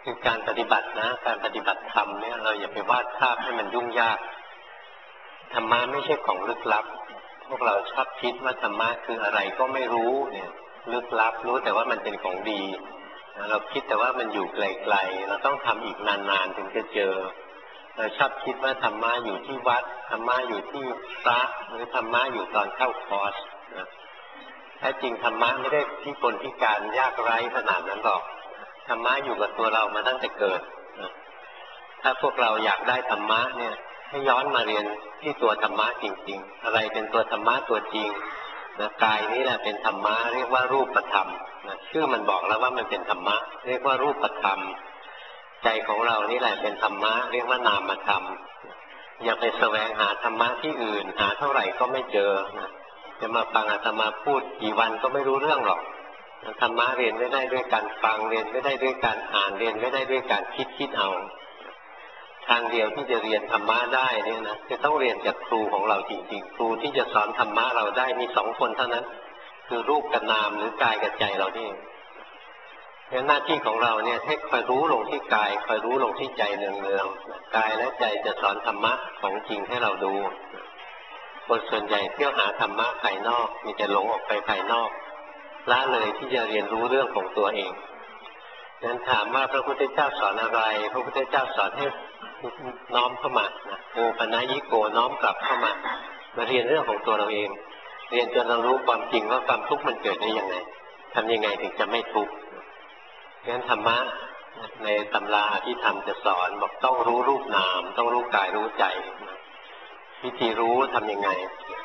คือการปฏิบัตินะการปฏิบัติธรรมเนี่ยเราอย่าไปวาดภาพให้มันยุ่งยากธรรมะไม่ใช่ของลึกลับพวกเราชอบคิดว่าธรรมะคืออะไรก็ไม่รู้เนี่ยลึกลับรู้แต่ว่ามันเป็นของดีเราคิดแต่ว่ามันอยู่ไกลๆเราต้องทำอีกนานๆถึงจะเจอเราชอบคิดว่าธรรมะอยู่ที่วัดธรรมะอยู่ที่พระหรือธรรมะอยู่ตอนเข้าคอร์สนะแท้จริงธรรมะไม่ได้ที่คนพิการยากไร้ขนาดนั้นหรอกธรรมะอยู่กับตัวเรามาตั้งแต่เกิดนะถ้าพวกเราอยากได้ธรรมะเนี่ยให้ย้อนมาเรียนที่ตัวธรรมะจริงๆอะไรเป็นตัวธรรมะตัวจริงนะกายนี้แหละเป็นธรรมะเรียกว่ารูปธรรมนะชื่อมันบอกแล้วว่ามันเป็นธรรมะเรียกว่ารูปธรรมใจของเรานี่แหละเป็นธรรมะเรียกว่านามธรรมอย่าไปแสวงหาธรรมะที่อื่นหาเท่าไหร่ก็ไม่เจอนะจะมาฟังอาตมาพูดกี่วันก็ไม่รู้เรื่องหรอกธรรมะเรียนไม่ได้ด้วยการฟังเรียนไม่ได้ด้วยการอ่านเรียนไม่ได้ด้วยการคิดเอาทางเดียวที่จะเรียนธรรมะได้เนี่ยนะจะต้องเรียนจากครูของเราจริงๆครูที่จะสอนธรรมะเราได้มีสองคนเท่านั้นคือรูปกับนามหรือกายกับใจเรานี่งั้นหน้าที่ของเราเนี่ยให้คอยรู้ลงที่กายคอยรู้ลงที่ใจเนืองๆกายและใจจะสอนธรรมะของจริงให้เราดูคนส่วนใหญ่เที่ยวหาธรรมะภายนอกมีแต่หลงออกไปภายนอกละเลยที่จะเรียนรู้เรื่องของตัวเองงั้นถามว่าพระพุทธเจ้าสอนอะไรพระพุทธเจ้าสอนให้น้อมเข้ามาโอปนัญิโกน้อมกลับเข้ามาเรียนเรื่องของตัวเราเองเรียนจนเรารู้ความจริงว่าความทุกข์มันเกิดได้ยังไงทำยังไงถึงจะไม่ทุกข์งั้นธรรมะในตำราอภิธรรมจะสอนบอกต้องรู้รูปนามต้องรู้กายรู้ใจวิธีรู้ทำยังไง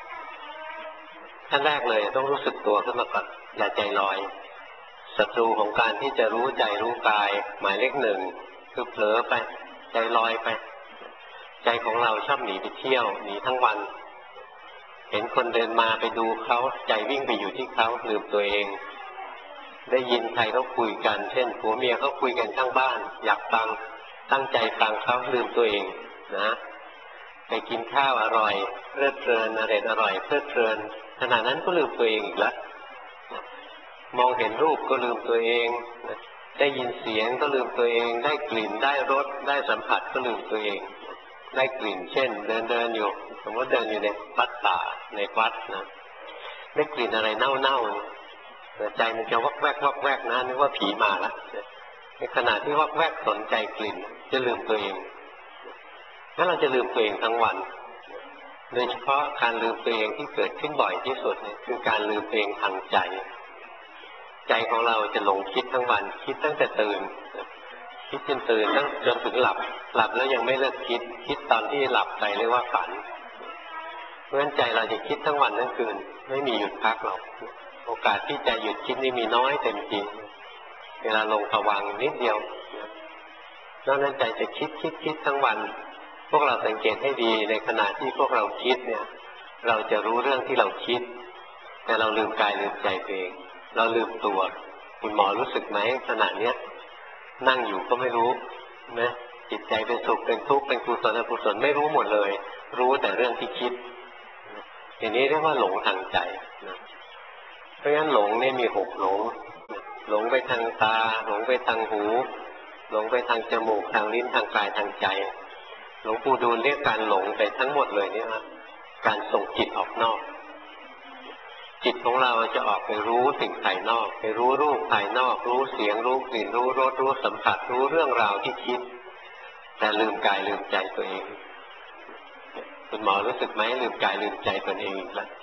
ขั้นแรกเลยต้องรู้สึกตัวขึ้นมาก่อนอย่าใจลอยศัตรูของการที่จะรู้ใจรู้กายหมายเลขหนึ่งคือเผลอไปใจลอยไปใจของเราชอบหนีไปเที่ยวหนีทั้งวันเห็นคนเดินมาไปดูเขาใจวิ่งไปอยู่ที่เขาลืมตัวเองได้ยินใครเขาคุยกันเช่นผัวเมียเขาคุยกันข้างบ้านอยากฟังตั้งใจฟังเขาลืมตัวเองนะไปกินข้าวอร่อยเพลิดเพลินอร่อยเพลิดเพลินขณะนั้นก็ลืมตัวเองอีกแล้วมองเห็นรูปก็ลืมตัวเองได้ยินเสียงก็ลืมตัวเองได้กลิ่นได้รสได้สัมผัสก็ลืมตัวเองได้กลิ่นเช่นเดินอยู่สมมติเดินอยู่ในวัดป่าในวัดนะได้กลิ่นอะไรเน่าใจมันจะวักแวกนะนึกว่าผีมาแล้วในขณะที่วักแวกสนใจกลิ่นจะลืมตัวเองงั้นเราจะลืมตัวเองทั้งวันโดยเฉพาะการลืมตัวเองที่เกิดขึ้นบ่อยที่สุดคือการลืมตัวเองทางใจใจของเราจะหลงคิดทั้งวันคิดตั้งแต่ตื่นคิดจนตื่นจนถึงหลับแล้วยังไม่เลิกคิดตอนที่หลับไปเรียกว่าฝันเพราะฉะนั้นใจเราจะคิดทั้งวันทั้งคืนไม่มีหยุดพักหรอกโอกาสที่ใจหยุดคิดนี่มีน้อยเต็มทีเวลาลงภวังค์นิดเดียวนอกนั้นใจจะคิดทั้งวันพวกเราสังเกตให้ดีในขณะที่พวกเราคิดเนี่ยเราจะรู้เรื่องที่เราคิดแต่เราลืมกายลืมใจตัวเองเราลืมตัวคุณหมอรู้สึกไหมขณะเนี้ยนั่งอยู่ก็ไม่รู้นะจิตใจเป็นสุขเป็นทุกข์เป็นกุศลอกุศลไม่รู้หมดเลยรู้แต่เรื่องที่คิดอย่างนี้เรียกว่าหลงทางใจนะเพราะงั้นหลงเนี่ยมี6หลงไปทางตาหลงไปทางหูหลงไปทางจมูกทางลิ้นทางกายทางใจหลวงปู่ดูลเรียกการหลงไปทั้งหมดเลยเนี่ยนะการส่งจิตออกนอกจิตของเราจะออกไปรู้สิ่งภายนอกไปรู้รูปภายนอกรู้เสียงรู้กลิ่นรู้รสรู้สัมผัสรู้เรื่องราวที่คิดแต่ลืมกายลืมใจตัวเองคุณหมอรู้สึกไหมลืมกายลืมใจตัวเองอีกแล้ว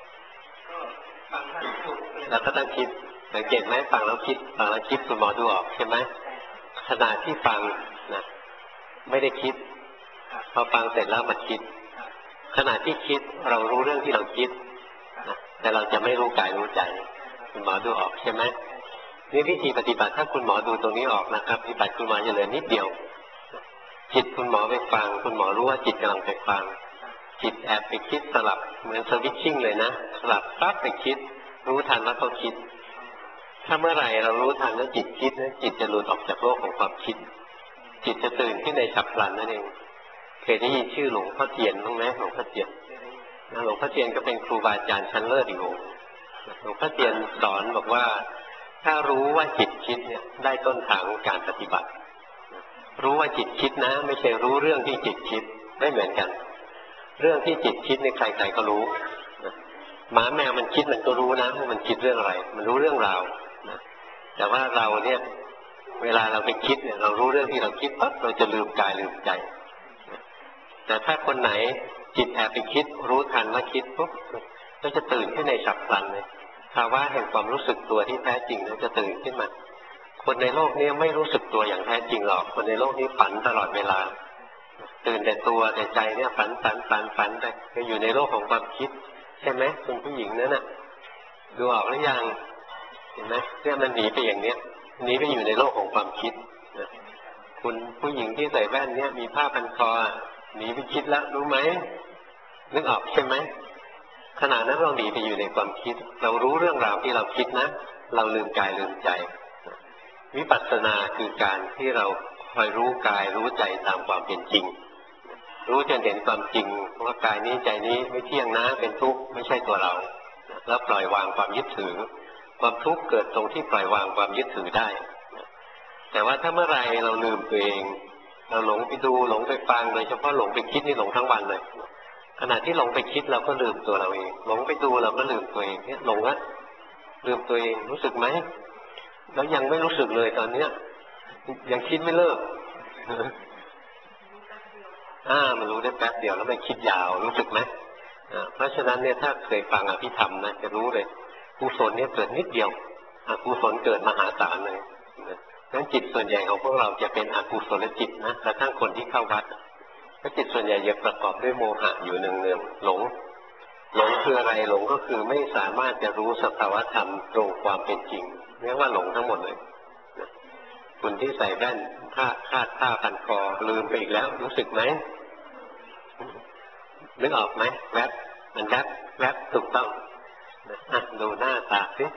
แล้วก็ต้องคิดสังเกตไหมฟังแล้วคิดคุณหมอดูออกใช่ไหมขณะที่ฟังนะไม่ได้คิดพอฟังเสร็จแล้วมาคิดขณะที่คิดเรารู้เรื่องที่เราคิดแต่เราจะไม่รู้กายรู้ใจคุณหมอดูออกใช่ไหมนี่วิธีปฏิบัติถ้าคุณหมอดูตรงนี้ออกนะครับปฏิบัติคุณหมอจะเหลือนิดเดียวจิตคุณหมอไปฟังคุณหมอรู้ว่าจิตกำลังไปฟังจิตแอบไปคิดสลับเหมือนสวิตชิ่งเลยนะสลับปั๊บไปคิดรู้ทันว่าเขาคิดถ้าเมื่อไหร่เรารู้ทันแล้วจิตคิดนะจิตจะหลุดออกจากโลกของความคิดจิตจะตื่นขึ้นในฉับพลันนั่นเองเคยได้ยินชื่อหลวงพ่อเทียนบ้างไหมหลวงพ่อเทียนหลวงพ่อเทียนก็เป็นครูบาอาจารย์ชั้นเลิศอีกองค์หลวงพ่อเทียนสอนบอกว่าถ้ารู้ว่าจิตคิดเนี่ยได้ต้นทางของการปฏิบัติรู้ว่าจิตคิดนะไม่ใช่รู้เรื่องที่จิตคิดไม่เหมือนกันเรื่องที่จิตคิดในใครๆก็รู้หมาแมวมันคิดมันก็รู้นะว่ามันคิดเรื่องอะไรมันรู้เรื่องราวนะแต่ว่าเราเนี่ยเวลาเราไปคิดเนี่ยเรารู้เรื่องที่เราคิดปั๊บเราจะลืมกายลืมใจแต่ถ้าคนไหนจิตแอบไปคิดรู้ทันว่าคิดปุ๊บก็จะตื่นขึ้นในฉับพลันเลยภาวะแห่งความรู้สึกตัวที่แท้จริงนั้นจะตื่นขึ้นมาคนในโลกนี้ไม่รู้สึกตัวอย่างแท้จริงหรอกคนในโลกนี้ฝันตลอดเวลาตื่นแต่ตัวแต่ใจเนี่ยฝันไปก็อยู่ในโลกของความคิดใช่ไหมคุณผู้หญิงนั่นน่ะดูออกหรือยังเห็นไหมเนี่ยมันหนีไปอย่างเนี้ยหนีไปอยู่ในโลกของความคิดนะคุณผู้หญิงที่ใส่แว่นเนี่ยมีผ้าพันคอหนีไปคิดแล้วรู้ไหมนึกออกใช่ไหมขณะนั้นเราหนีไปอยู่ในความคิดเรารู้เรื่องราวที่เราคิดนะเราลืมกายลืมใจวิปัสสนาคือการที่เราคอยรู้กายรู้ใจตามความเป็นจริงรู้จนเห็นความจริงว่ากายนี้ใจนี้ไม่เที่ยงนะเป็นทุกข์ไม่ใช่ตัวเราแล้วปล่อยวางความยึดถือความทุกข์เกิดตรงที่ปล่อยวางความยึดถือได้แต่ว่าถ้าเมื่อไรเราลืมตัวเองเราหลงไปดูหลงไปฟังโดยเฉพาะหลงไปคิดนี่หลงทั้งวันเลยขณะที่หลงไปคิดเราก็ลืมตัวเราเองหลงไปดูเราก็ลืมตัวเองเนี่ยหลงละลืมตัวเองรู้สึกไหมแล้วยังไม่รู้สึกเลยตอนเนี้ยยังคิดไม่เลิกมันรู้ได้แป๊บเดียวแล้วมันคิดยาวรู้สึกไหมเพราะฉะนั้นเนี่ยถ้าเคยฟังอภิธรรมนะจะรู้เลยกุศลเนี่ยเกิดนิดเดียวอกุศลเกิดมหาศาลเลยงั้นจิตส่วนใหญ่ของพวกเราจะเป็นอกุศลจิตนะกระทั่งคนที่เข้าวัดก็จิตส่วนใหญ่จะประกอบด้วยโมหะอยู่เนืองๆหลงคืออะไรหลงก็คือไม่สามารถจะรู้สภาวธรรมตรงความเป็นจริงเรียกว่าหลงทั้งหมดเลยคุณที่ใส่แว่นคาดผ้าพันคอลืมไปอีกแล้วรู้สึกไหมนึกออกไหมแวบมันแวบถูกต้องดูหน้าตาสิ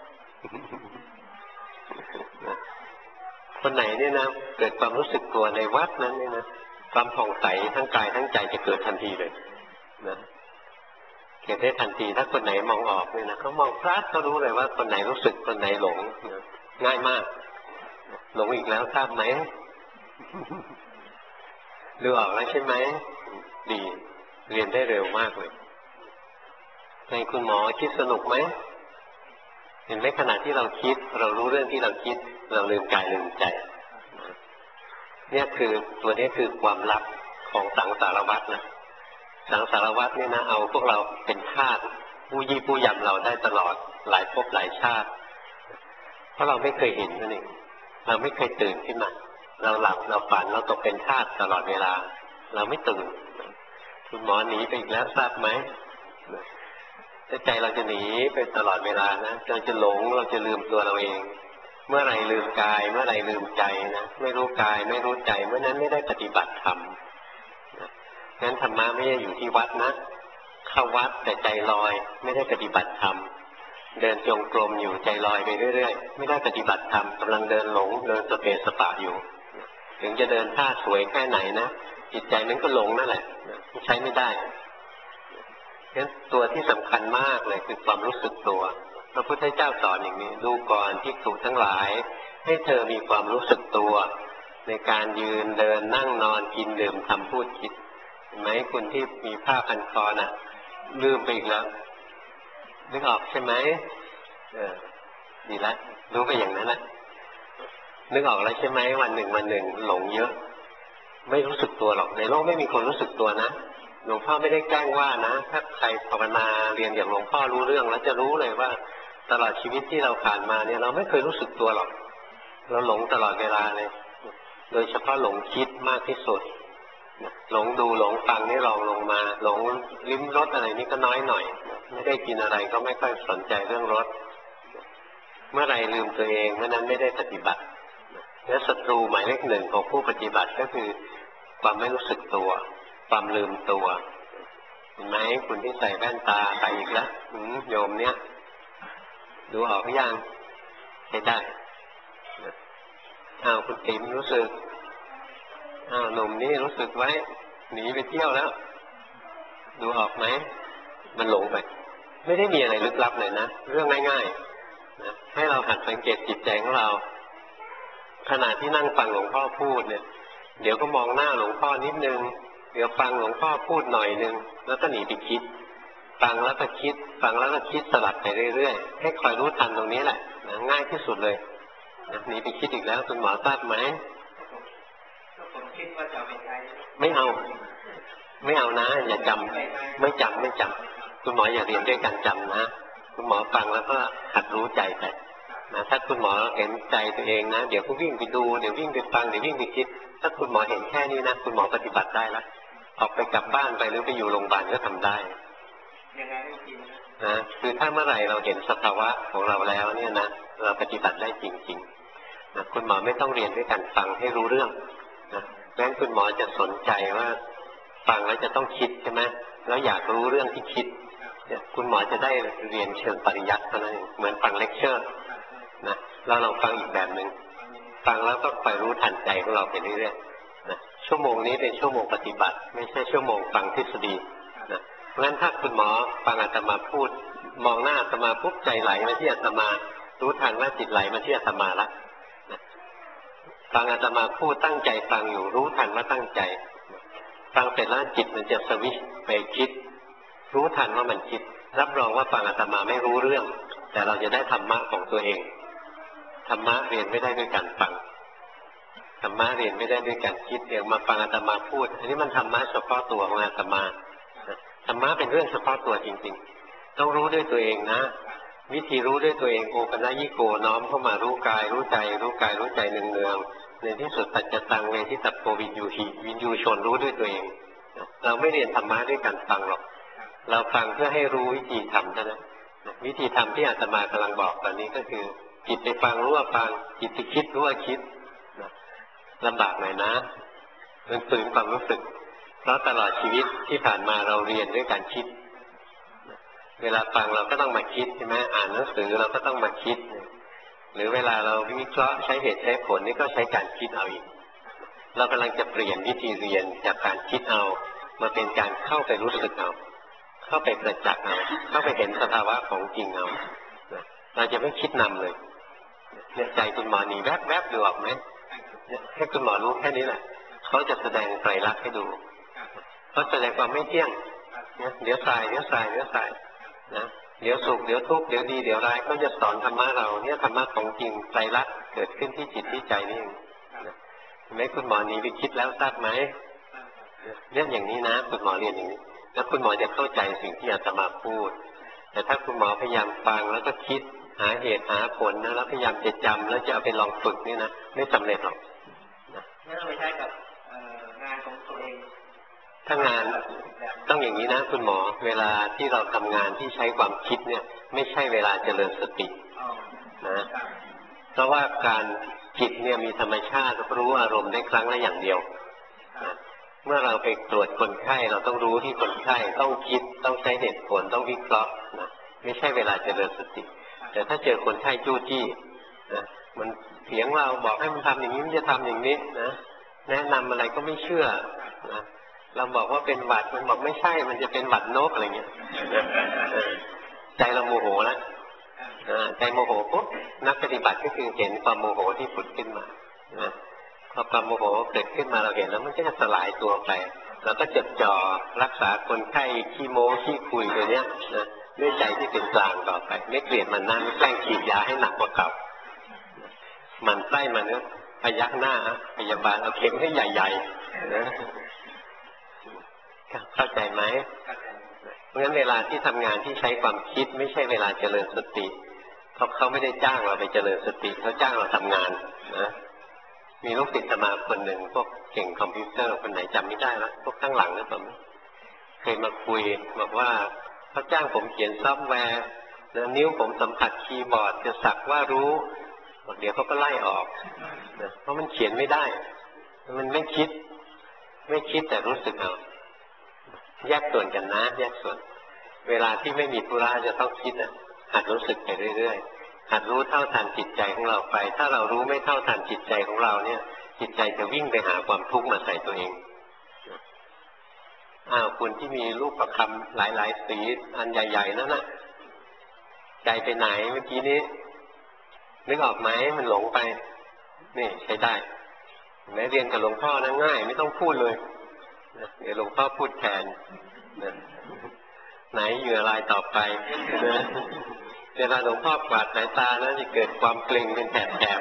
คนไหนเนี่ยนะเกิดความรู้สึกตัวในวัดนั้นเนี่ยนะความผ่องใสทั้งกายทั้งใจจะเกิดทันทีเลยนะเกิดได้ทันทีถ้าคนไหนมองออกเนี่ยนะเขามองพลาดก็รู้เลยว่าคนไหนรู้สึกคนไหนหลงง่ายมากหลงอีกแล้วทราบไหมดูออกแล้วใช่ไหมดีเรียนได้เร็วมากเลยในคุณหมอคิดสนุกไหมเห็นไหมขณะที่เราคิดเรารู้เรื่องที่เราคิดเราลืมกายลืมใจเนี่ยคือตัวนี้คือความลับของสังสารวัฏนะสังสารวัฏนี่นะเอาพวกเราเป็นทาสผู้ยี่ผู้ยำเราได้ตลอดหลายภพหลายชาติเพราะเราไม่เคยเห็นนั่นเองเราไม่เคยตื่นขึ้นมาเราหลับเราฝันเราตกเป็นทาสตลอดเวลาเราไม่ตื่นคุณหมอหนีไปอีกแล้วทราบไหมถ้าใจเราจะหนีไปตลอดเวลานะเราจะหลงเราจะลืมตัวเราเองเมื่อไหร่ลืมกายเมื่อไหร่ลืมใจนะไม่รู้กายไม่รู้ใจเมื่อนั้นไม่ได้ปฏิบัติธรรมงั้นธรรมะไม่ได้อยู่ที่วัดนะเข้าวัดแต่ใจลอยไม่ได้ปฏิบัติธรรมเดินจงกรมอยู่ใจลอยไปเรื่อยๆไม่ได้ปฏิบัติธรรมกำลังเดินหลงเดินสเปสปะอยู่ถึงจะเดินท่าสวยแค่ไหนนะจิตใจมันก็หลงนั่นแหละใช้ไม่ได้งั้นตัวที่สำคัญมากเลยคือความรู้สึกตัวพระพุทธเจ้าสอนอย่างนี้ดูก่อนภิกษุทั้งหลายให้เธอมีความรู้สึกตัวในการยืนเดินนั่งนอนกินดื่มทำพูดคิดเห็นไหมคุณที่มีผ้าพันคอน่ะลืมไปอีกแล้วนึกออกใช่ไหมดีแล้วรู้ไปอย่างนั้นแหละนึกออกแล้วใช่ไหมวันหนึ่งหลงเยอะไม่รู้สึกตัวหรอกในโลกไม่มีคนรู้สึกตัวนะหลวงพ่อไม่ได้แกล้งว่านะถ้าใครภาวนาเรียนอย่างหลวงพ่อรู้เรื่องแล้วจะรู้เลยว่าตลอดชีวิตที่เราผ่านมาเนี่ยเราไม่เคยรู้สึกตัวหรอกเราหลงตลอดเวลาเลยโดยเฉพาะหลงคิดมากที่สุดหลงดูหลงฟังนี่รองลงมาหลงลิ้มรสอะไรนี่ก็น้อยหน่อยไม่ได้กินอะไรก็ไม่ค่อยสนใจเรื่องรสเมื่อไรลืมตัวเองเมื่อนั้นไม่ได้ปฏิบัติและศัตรูหมายเลขหนึ่งของผู้ปฏิบัติก็คือความไม่รู้สึกตัวความลืมตัวเห็นไหมคุณที่ใส่แว่นตาไปอีกแล้วโยมเนี่ยดูออกหรือยังใช้ได้คุณติ๋มรู้สึกหนุ่มนี่รู้สึกไว้หนีไปเที่ยวแล้วดูออกไหมมันหลงไปไม่ได้มีอะไรลึกลับเลยนะเรื่องง่ายๆนะให้เราหัดสังเกตจิตใจของเราขณะที่นั่งฟังหลวงพ่อพูดเนี่ยเดี๋ยวก็มองหน้าหลวงพ่อนิดนึงเดี๋ยวฟังหลวงพ่อพูดหน่อยนึงแล้วก็หนีไปคิดฟังแล้วก็คิดฟังแล้วก็คิดสลับไปเรื่อยๆให้คอยรู้ทันตรงนี้แหละนะง่ายที่สุดเลยนะหนีไปคิดอีกแล้วคุณหมอทราบไหมผมคิดว่าจะไม่ใช่ไม่เอานะอย่าจำไม่จำคุณหมออย่าเรียนด้วยการจำนะคุณหมอฟังแล้วก็หัดรู้ใจไปนะถ้าคุณหมอเห็นใจตัวเองนะเดี๋ยวก็วิ่งไปดูเดี๋ยววิ่งไปฟังเดี๋ยววิ่งไปคิดถ้าคุณหมอเห็นแค่นี้นะคุณหมอปฏิบัติได้แล้วออกไปกลับบ้านไปหรือไปอยู่โรงพยาบาลก็ทำได้ยังไงไม่จริงนะคือถ้าเมื่อไหร่เราเห็นสภาวะของเราแล้วเนี่ยนะเราปฏิบัติได้จริงๆนะคุณหมอไม่ต้องเรียนด้วยการฟังให้รู้เรื่องนะแม้คุณหมอจะสนใจว่าฟังแล้วจะต้องคิดใช่ไหมแล้วอยากรู้เรื่องที่คิดคุณหมอจะได้เรียนเชิงปริยัติเท่านั้นเองเหมือนฟังเลคเชอร์นะเราลองฟังอีกแบบหนึ่งฟังแล้วก็คอยรู้ทันใจของเราไปเรื่อยๆนะชั่วโมงนี้เป็นชั่วโมงปฏิบัติไม่ใช่ชั่วโมงฟังทฤษฎีนะเพราะฉะนั้นถ้าคุณหมอฟังอาตมาพูดมองหน้าอาตมาปุ๊บใจไหลมาที่อาตมารู้ทันว่าจิตไหลมาที่อาตมาละนะฟังอาตมาพูดตั้งใจฟังอยู่รู้ทันว่าตั้งใจฟังเสร็จแล้วจิตมันจะสวิชไปคิดรู้ทันว่ามันคิดรับรองว่าฟังอาตมาไม่รู้เรื่องแต่เราจะได้ธรรมะของตัวเองธรรมะเรียนไม่ได้ด้วยการฟังธรรมะเรียนไม่ได้ด้วยการคิดอย่างมาฟังอาตมาพูดอันนี้มันธรรมะเฉพาะตัวของอาตมาธรรมะเป็นเรื่องเฉพาะตัวจริงๆต้องรู้ด้วยตัวเองนะวิธีรู้ด้วยตัวเองโอปัญญิโกน้อมเข้ามารู้กายรู้ใจรู้กายรู้ใจเนืองๆในที่สุดปัจจตังเวทิตัปโปวินยูหิวินยูชนรู้ด้วยตัวเองเราไม่เรียนธรรมะด้วยการฟังหรอกเราฟังเพื่อให้รู้วิธีทำเท่านั้นวิธีทำที่อาตมากำลังบอกตอนนี้ก็คือจิตไปฟังรู้ว่าฟังจิตไปคิดรู้ว่าคิดลำบากหน่อยนะมันฝืนความรู้สึกเพราะตลอดชีวิตที่ผ่านมาเราเรียนด้วยการคิดเวลาฟังเราก็ต้องมาคิดใช่ไหมอ่านหนังสือเราก็ต้องมาคิดหรือเวลาเราวิเคราะห์ใช้เหตุใช้ผลนี่ก็ใช้การคิดเอาอีกเรากำลังจะเปลี่ยนวิธีเรียนจากการคิดเอามาเป็นการเข้าไปรู้สึกเอาเข้าไปประจักษ์เอาเข้าไปเห็นสภาวะของจริงเอาเราจะไม่คิดนำเลยเนี่ยใจคุณหมอหนีแวบๆดูออกไหมให้คุณหมอรู้แค่นี้แหละเขาจะแสดงไตรลักษณ์ให้ดูเขาแสดงความไม่เที่ยงเดี๋ยวสายเดี๋ยวสายเดี๋ยวสายนะเดี๋ยวสุขเดี๋ยวทุกข์เดี๋ยวดีเดี๋ยวร้ายเขาจะสอนธรรมะเราเนี่ยธรรมะของจริงไตรลักษณ์เกิดขึ้นที่จิตที่ใจนี่เองเห็นไหมคุณหมอหนีไปคิดแล้วทราบไหมเรื่องอย่างนี้นะคุณหมอเรียนอย่างนี้แล้วคุณหมอจะเข้าใจสิ่งที่อาตมาพูดแต่ถ้าคุณหมอพยายามฟังแล้วก็คิดหาเหตุหาผลนะแล้วพยายามจะจำแล้วจะเอาไปลองฝึกนี่นะไม่สำเร็จหรอกไม่ต้องไปใช้กับงานของตัวเองถ้างานต้องอย่างนี้นะคุณหมอเวลาที่เราทำงานที่ใช้ความคิดเนี่ยไม่ใช่เวลาเจริญสตินะเพราะว่าการจิตเนี่ยมีธรรมชาติรู้อารมณ์ได้ครั้งละอย่างเดียวเมื่อเราไปตรวจคนไข้เราต้องรู้ที่คนไข้ต้องคิดต้องใช้เหตุผลต้องวิเคราะห์นะไม่ใช่เวลาเจริญสติแต่ถ้าเจอคนไข้จู้จี้นะมันเถียงเราบอกให้มันทำอย่างนี้มันจะทำอย่างนี้นะแนะนำอะไรก็ไม่เชื่อนะเราบอกว่าเป็นหวัดมันบอกไม่ใช่มันจะเป็นหวัดนกอะไรเงี้ยใจเราโมโหแล้วใจโมโหปุ๊บนักปฏิบัติก็คือเห็นความโมโหที่ผุดขึ้นมาพอความโมโหเกิดขึ้นมาเราเห็นแล้วมันก็จะสลายตัวไปแล้วก็จดจ่อรักษาคนไข้ขี้โม้ขี้คุยตัวเนี้ยนะด้วยใจที่เป็นกลางต่อไปไม่เกลียดมันนั่นแกล้งฉีดยาให้หนักกว่าเก่ามันไส้มันก็พยักหน้าพยาบาลเอาเข็มให้ใหญ่ๆนะเข้าใจไหมเพราะงั้นเวลาที่ทำงานที่ใช้ความคิดไม่ใช่เวลาเจริญสติเพราะเขาไม่ได้จ้างเราไปเจริญสติเขาจ้างเราทำงานนะมีลูกศิษย์มาคนหนึ่งพวกเก่งคอมพิวเตอร์คนไหนจำไม่ได้แล้วพวกข้างหลังนะผมเคยมาคุยบอกว่าเขาจ้างผมเขียนซอฟต์แวร์แล้วนิ้วผมสัมผัสคีย์บอร์ดจะสักว่ารู้เดี๋ยวเขาก็ไล่ออกนะเพราะมันเขียนไม่ได้มันไม่คิดแต่รู้สึกเอาแยกส่วนกันนะแยกส่วนเวลาที่ไม่มีธุระจะต้องคิดหัดรู้สึกไปเรื่อยๆหัดรู้เท่าทันจิตใจของเราไปถ้าเรารู้ไม่เท่าทันจิตใจของเราเนี่ยจิตใจจะวิ่งไปหาความทุกข์มาใส่ตัวเองคุณที่มีรูปประคำหลายๆสีอันใหญ่ๆนั่นน่ะใจไปไหนเมื่อกี้นี้นึกออกไหมมันหลงไปนี่ใช้ได้แม้เรียนกับหลวงพ่อนะง่ายไม่ต้องพูดเลยเดี๋ยวหลวงพ่อพูดแทนไหนเหยื่อรายต่อไปเวลาหลวงพ่อกวาดสายตานะจะเกิดความเกร็งเป็นแถบ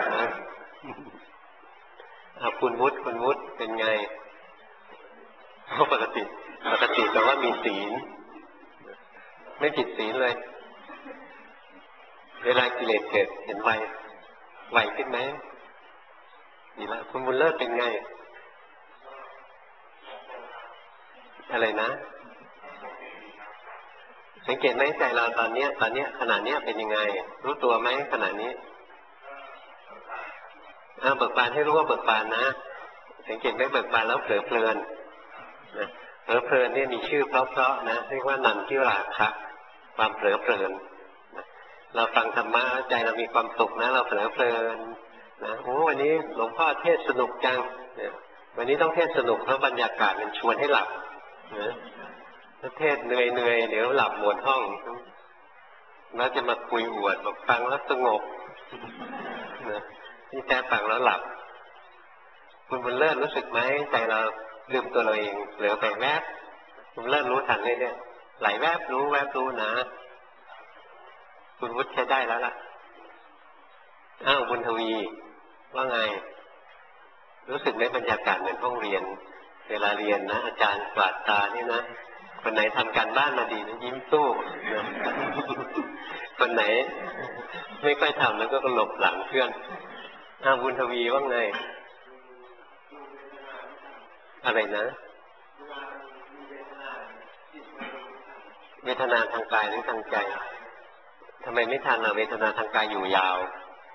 ๆคุณวุฒิเป็นไงปกติแต่ว่ามีศีลไม่ผิดศีลเลยเวลากิเลสเกิดเห็นไวขึ้นไหมดีแล้วคุณบุญเลิศเป็นไงอะไรนะสังเกตไหมใจเราตอนนี้ขณะนี้เป็นยังไงรู้ตัวไหมขณะนี้เบิกบานให้รู้ว่าเบิกบานนะสังเกตไหมเบิกบานแล้วเผลอเพลินเผลอเพลินเนี่ยมีชื่อเพราะๆนะเรียกว่านันทิราคะความเผลอเพลินเราฟังธรรมะใจเรามีความสุขนะเราเผลอเพลินนะโอ้วันนี้หลวงพ่อเทศสนุกจังวันนี้ต้องเทศสนุกเพราะบรรยากาศมันชวนให้หลับนะเทศเหนื่อยเดี๋ยวหลับหมดห้องแล้วจะมาคุยอวดบอกฟังแล้วสงบนะนี่แต่ฟังแล้วหลับคุณบุญเลิศรู้สึกไหมใจเราลืมตัวเราเองเหลือไปแวบคุณบุญเลิศรู้ทันเลยเนี่ยไหลแวบรู้นะคุณวุฒิใช้ได้แล้วล่ะบุญทวีว่าไงรู้สึกไหมบรรยากาศเหมือนห้องเรียนเวลาเรียนนะอาจารย์กวาดตานี่นะคนไหนทำการบ้านมาดีนะยิ้มสู้คนไหนไม่ค่อยทำแล้วก็หลบหลังเพื่อนบุญทวีว่าไงอะไรนะเวทนาทางกายหรือทางใจทำไมไม่ทันเวทนาทางกายอยู่ยาว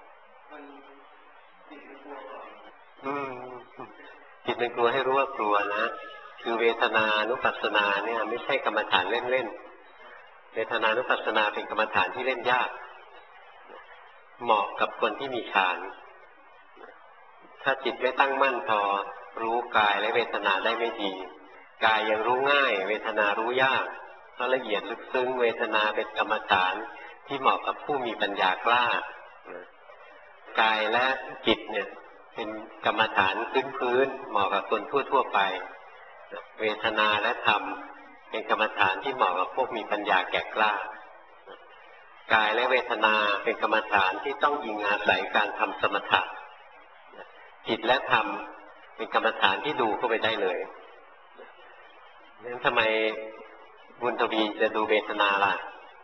จิตมันกลัวให้รู้ว่ากลัวนะคือเวทนานุปัสสนาเนี่ยไม่ใช่กรรมฐานเล่นๆเวทนานุปัสสนาเป็นกรรมฐานที่เล่นยากเหมาะกับคนที่มีฌานถ้าจิตไม่ตั้งมั่นพอรู้กายและเวทนาได้ไม่ดีกายยังรู้ง่ายเวทนารู้ยากเพราะละเอียดลึกซึ้งเวทนาเป็นกรรมฐานที่เหมาะกับผู้มีปัญญากล้ากายและจิตเนี่ยเป็นกรรมฐานพื้นเหมาะกับคนทั่วไปเวทนาและธรรมเป็นกรรมฐานที่เหมาะกับพวกมีปัญญาแก่กล้ากายและเวทนาเป็นกรรมฐานที่ต้องอิงอาศัยการทำสมถะจิตและธรรมเป็นกรรมฐานที่ดูเข้าไปได้เลยนั้นทำไมบุญทวีจะดูเวทนาล่ะ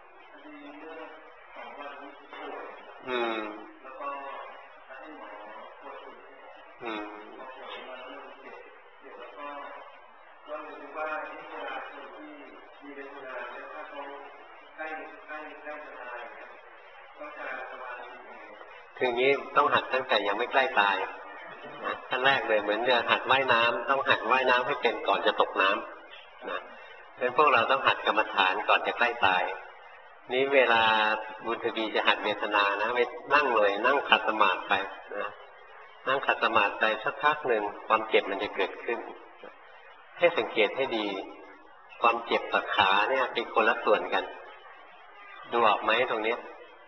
คืองี้ต้องหัดตั้งแต่ยังไม่ใกล้ตายขั้นแรกเลยเหมือนจะหัดว่ายน้ำต้องหัดว่ายน้ำให้เป็นก่อนจะตกน้ำนะเพราะฉะนั้นพวกเราต้องหัดกรรมฐานก่อนจะใกล้ตายนี้เวลาบุญทวีจะหัดเวทนานะนั่งเลยนั่งขัดสมาธิไปนะนั่งขัดสมาธิไปสักพักหนึ่งความเจ็บมันจะเกิดขึ้นให้สังเกตให้ดีความเจ็บกับขาเนี่ยเป็นคนละส่วนกันดูออกไหมตรงนี้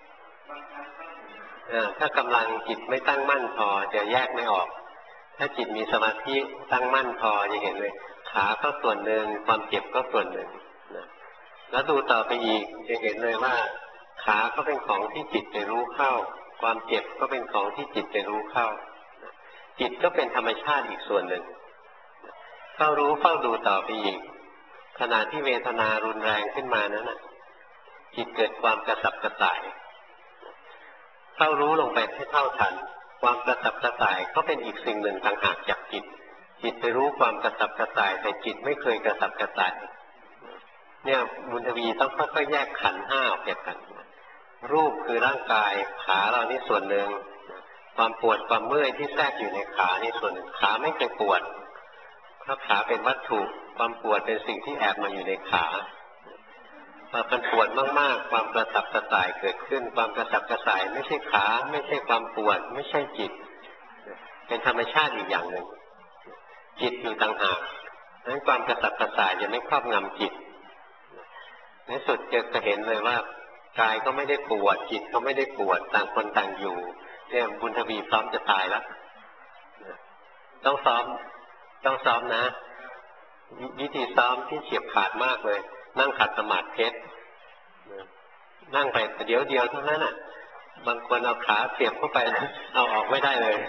ถ้ากำลังจิตไม่ตั้งมั่นพอจะแยกไม่ออกถ้าจิตมีสมาธิตั้งมั่นพอจะเห็นเลยขาก็ส่วนหนึ่งความเจ็บก็ส่วนหนึ่งนะแล้วดูต่อไปอีกจะเห็นเลยว่าขาก็เป็นของที่จิตไปรู้เข้าความเจ็บก็เป็นของที่จิตไปรู้เข้าจิตก็เป็นธรรมชาติอีกส่วนหนึ่งเฝ้ารู้เฝ้าดูต่อไปอีกขณะที่เวทนารุนแรงขึ้นมานั้นจิตเกิดความกระสับกระส่ายเฝ้ารู้ลงไปให้เท่าทันความกระสับกระส่ายก็เป็นอีกสิ่งหนึ่งต่างหากจากจิตจิตไปรู้ความกระสับกระส่ายแต่จิตไม่เคยกระสับกระส่ายเนี่ยบุญทวีต้องค่อยๆแยกขันธ์ห้าออกจากกันรูปคือร่างกายขาเรานี่ส่วนหนึ่งความปวดความเมื่อยที่แทรกอยู่ในขานี่ส่วนหนึ่งขาไม่เคยปวดเพราะขาเป็นวัตถุความปวดเป็นสิ่งที่แอบมาอยู่ในขาพอมันปวดมากๆความกระสับกระส่ายเกิดขึ้นความกระสับกระส่ายไม่ใช่ขาไม่ใช่ความปวดไม่ใช่จิตเป็นธรรมชาติอีกอย่างหนึ่งจิตอยู่ต่างหากนั้นความกระสับกระส่ายจะไม่ครอบงำจิตในสุดจะเห็นเลยว่ากายก็ไม่ได้ปวดจิตก็ไม่ได้ปวดต่างคนต่างอยู่เนี่ยบุญทวีพร้อมจะตายแล้วต้องซ้อมต้องซ้อมนะวิธีซ้อมที่เฉียบขาดมากเลยนั่งขัดสมาธิเพชรนั่งไปเดี๋ยวเดียวเท่านั้นน่ะบางคนเอาขาเสียบเข้าไปเอาออกไม่ได้เลย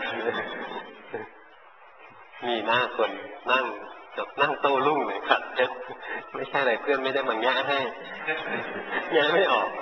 มีหน้าคนนั่งโต้รุ่งเลยขัดเพชรไม่ใช่อะไรเพื่อนไม่ได้มาแง่ให้แง่ไม่ออก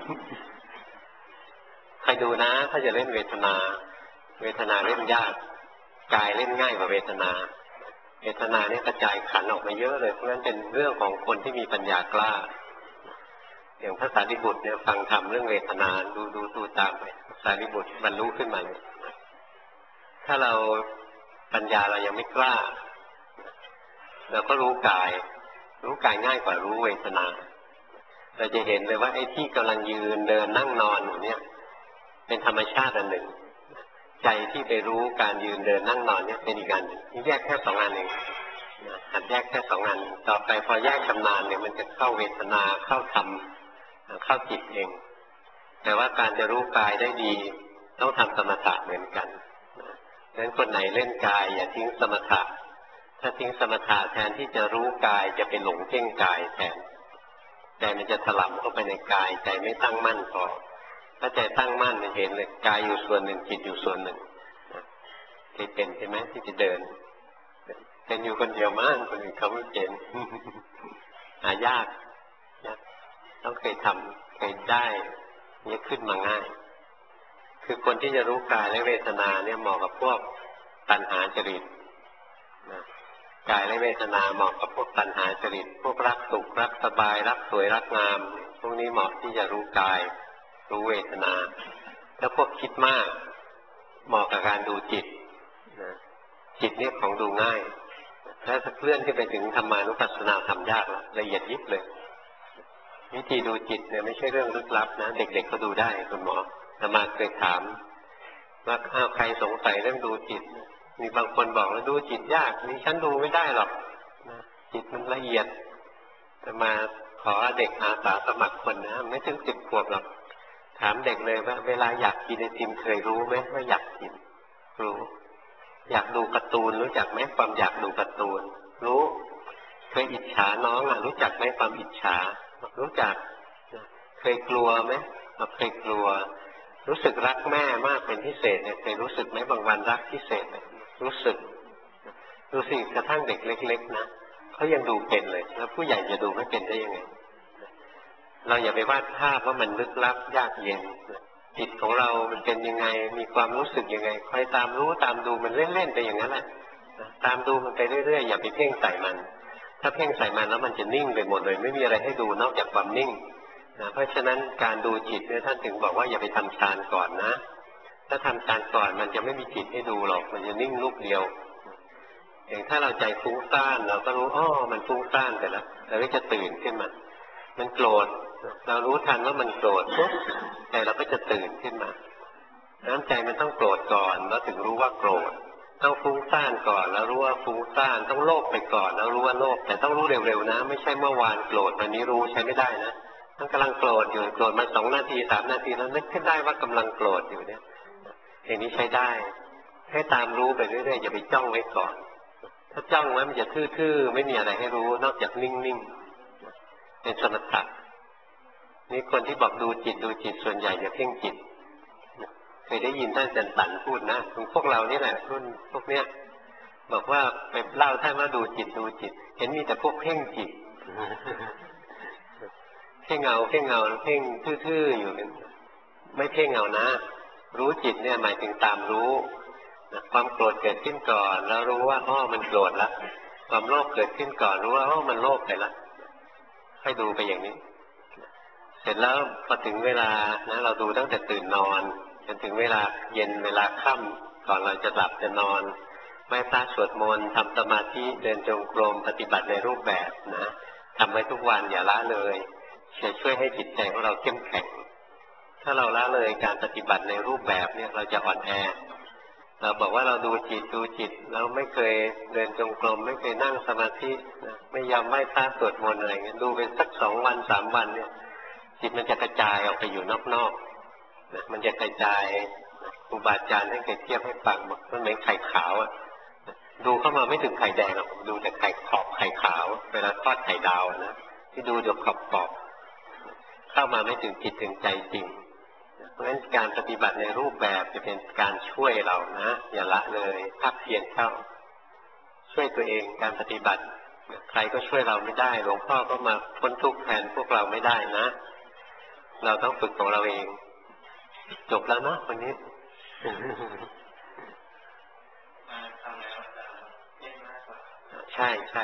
ใครดูนะถ้าจะเล่นเวทนาเล่นยากกายเล่นง่ายกว่าเวทนาเนี่ยกระจายขันออกมาเยอะเลยเพราะฉะนั้นเป็นเรื่องของคนที่มีปัญญากล้าอย่างพระสารีบุตรเนี่ยฟังธรรมเรื่องเวทนาดูตามไปพระสารีบุตรบรรลุขึ้นมาเลยถ้าเราปัญญาเรายังไม่กล้าเราก็รู้กายง่ายกว่ารู้เวทนาเราจะเห็นเลยว่าไอ้ที่กำลังยืนเดินนั่งนอนอยู่เนี่ยเป็นธรรมชาติอันหนึ่งใจที่ไปรู้การยืนเดินนั่งนอนเนี่ยเป็นอีกอันนี่แยกแค่2 อันเองหัดแยกแค่2 อันต่อไปพอแยกชำนาญเนี่ยมันจะเข้าเวทนาเข้าธรรมเข้าจิตเองแต่ว่าการจะรู้กายได้ดีต้องทำสมถะเหมือนกันดังนั้นคนไหนเล่นกายอย่าทิ้งสมถะถ้าทิ้งสมถะแทนที่จะรู้กายจะไปหลงเพ่งกายแทนใจมันจะถลำเข้าไปในกายใจไม่ตั้งมั่นพอถ้าใจตั้งมั่นเห็นเลยกายอยู่ส่วนหนึ่งจิตอยู่ส่วนหนึ่งที่เป็นใช่ไหมที่จะเดินเป็นอยู่คนเดียวมากคนอื่นเขาไม่เป็นหายากต้องเคยทำเคยได้เนี่ยขึ้นมาง่ายคือคนที่จะรู้กายและเวทนาเนี่ยเหมาะกับพวกตัณหาจริตกายและเวทนาเหมาะกับพวกตัณหาจริตพวกรักสุขรักสบายรักสวยรักงามพวกนี้เหมาะที่จะรู้กายรู้เวทนาถ้าพวกคิดมากเหมาะกับการดูจิตจิตนี่ของดูง่ายถ้าเคลื่อนขึ้นไปถึงธรรมานุปัสสนาทำยากละเอียดยิบเลยวิธีดูจิตเนี่ยไม่ใช่เรื่องลึกลับนะเด็กๆเขาดูได้คุณหมออามาเคยถามว่าใครสงสัยเรื่องดูจิตมีบางคนบอกว่าดูจิตยากนี่ฉันดูไม่ได้หรอกจิตมันละเอียดอามาขอเด็กอาสาสมัครคนนะไม่ถึง10 ขวบหรอกถามเด็กเลยว่าเวลาอยากกินไอติมเคยรู้ไหมว่าอยากกินรู้อยากดูการ์ตูนรู้จักไหมความอยากดูการ์ตูนรู้เคยอิจฉาน้องรู้จักไหมความอิจฉารู้จักเคยกลัวไหมเคยกลัวรู้สึกรักแม่มากเป็นพิเศษเนี่ยเคยรู้สึกไหมบางวันรักพิเศษรู้สึกดูสิกระทั่งเด็กเล็กๆนะเขายังดูเป็นเลยแล้วผู้ใหญ่จะดูไม่เป็นได้ยังไงเราอย่าไปวาดภาพว่ามันลึกลับยากเย็นจิตของเรามันเป็นยังไงมีความรู้สึกยังไงคอยตามรู้ตามดูมันเล่นๆไปอย่างนั้นแหละตามดูมันไปเรื่อยๆอย่าไปเพ่งใส่มันถ้าเพ่งใส่มันแล้วมันจะนิ่งไปหมดเลยไม่มีอะไรให้ดูนอกจากความนิ่งเพราะฉะนั้นการดูจิตเนี่ยท่านถึงบอกว่าอย่าไปทำฌานก่อนนะถ้าทำฌานก่อนมันจะไม่มีจิตให้ดูหรอกมันจะนิ่งลูกเดียวอย่างถ้าเราใจฟุ้งซ่านเราก็รู้มันฟุ้งซ่านไปแล้วเราก็จะตื่นขึ้นมามันโกรธเรารู้ทันว่ามันโกรธปุ๊บใจเราก็จะตื่นขึ้นมาน้ำใจมันต้องโกรธก่อนแล้วถึงรู้ว่าโกรธต้องฟุ้งซ่านก่อนแล้วรู้ว่าฟุ้งซ่านต้องโลภไปก่อนแล้วรู้ว่าโลภแต่ต้องรู้เร็วๆนะไม่ใช่เมื่อวานโกรธวันนี้รู้ใช้ไม่ได้นะต้องกำลังโกรธอยู่โกรธมา2 นาที3 นาทีแล้วนึกขึ้นได้ว่ากำลังโกรธอยู่เนี่ยอย่างนี้ใช้ได้ให้ตามรู้ไปเรื่อยๆอย่าไปจ้องไว้ก่อนถ้าจ้องไว้มันจะทื่อๆไม่มีอะไรให้รู้นอกจากนิ่งๆเป็นสมถะนี่คนที่บอกดูจิตส่วนใหญ่จะเพ่งจิตเคยได้ยินท่านอาจารย์ตันพูดนะพวกเรานี่แหละรุ่นพวกเนี้ยบอกว่าไปเล่าท่านว่าดูจิตเห็นมีแต่พวกเพ่งจิตเพ่งเงาเพ่งทื่อๆอยู่ไม่เพ่งเงานะรู้จิตเนี่ยหมายถึงตามรู้ความโกรธเกิดขึ้นก่อนแล้วรู้ว่ามันโกรธละความโลภเกิดขึ้นก่อนรู้ว่ามันโลภไปละให้ดูไปอย่างนี้เสร็จแล้วพอถึงเวลานะเราดูตั้งแต่ตื่นนอนจนถึงเวลาเย็นเวลาค่ำก่อนเราจะหลับจะนอนไหว้พระสวดมนต์ทำสมาธิเดินจงกรมปฏิบัติในรูปแบบนะทำไว้ทุกวันอย่าละเลยจะช่วยให้จิตใจของเราเข้มแข็งถ้าเราละเลยการปฏิบัติในรูปแบบเนี่ยเราจะอ่อนแอเราบอกว่าเราดูจิตเราไม่เคยเดินจงกรมไม่เคยนั่งสมาธินะไม่ยอมไหว้พระสวดมนต์อะไรเงี้ยดูไปสัก2 วัน3 วันเนี่ยจิตมันจะกระจายออกไปอยู่นอกๆนะมันจะกระจายครูบาอาจารย์ให้เคยเทียบให้ฟังบอกมันเหมือนไข่ขาวดูเข้ามาไม่ถึงไข่แดงหรอกดูแต่ไข่ขอบไข่ขาวเวลาทอดไข่ดาวนะที่ดูเดี๋ยวขอบเข้ามาไม่ถึงจิตถึงใจจริงเพราะฉะนั้นการปฏิบัติในรูปแบบจะเป็นการช่วยเรานะอย่าละเลยภาคเพียรเข้าช่วยตัวเองการปฏิบัติใครก็ช่วยเราไม่ได้หลวงพ่อก็มาพ้นทุกข์แทนพวกเราไม่ได้นะเราต้องฝึกของเราเองจบแล้วนะวันนี้ใช่ใช่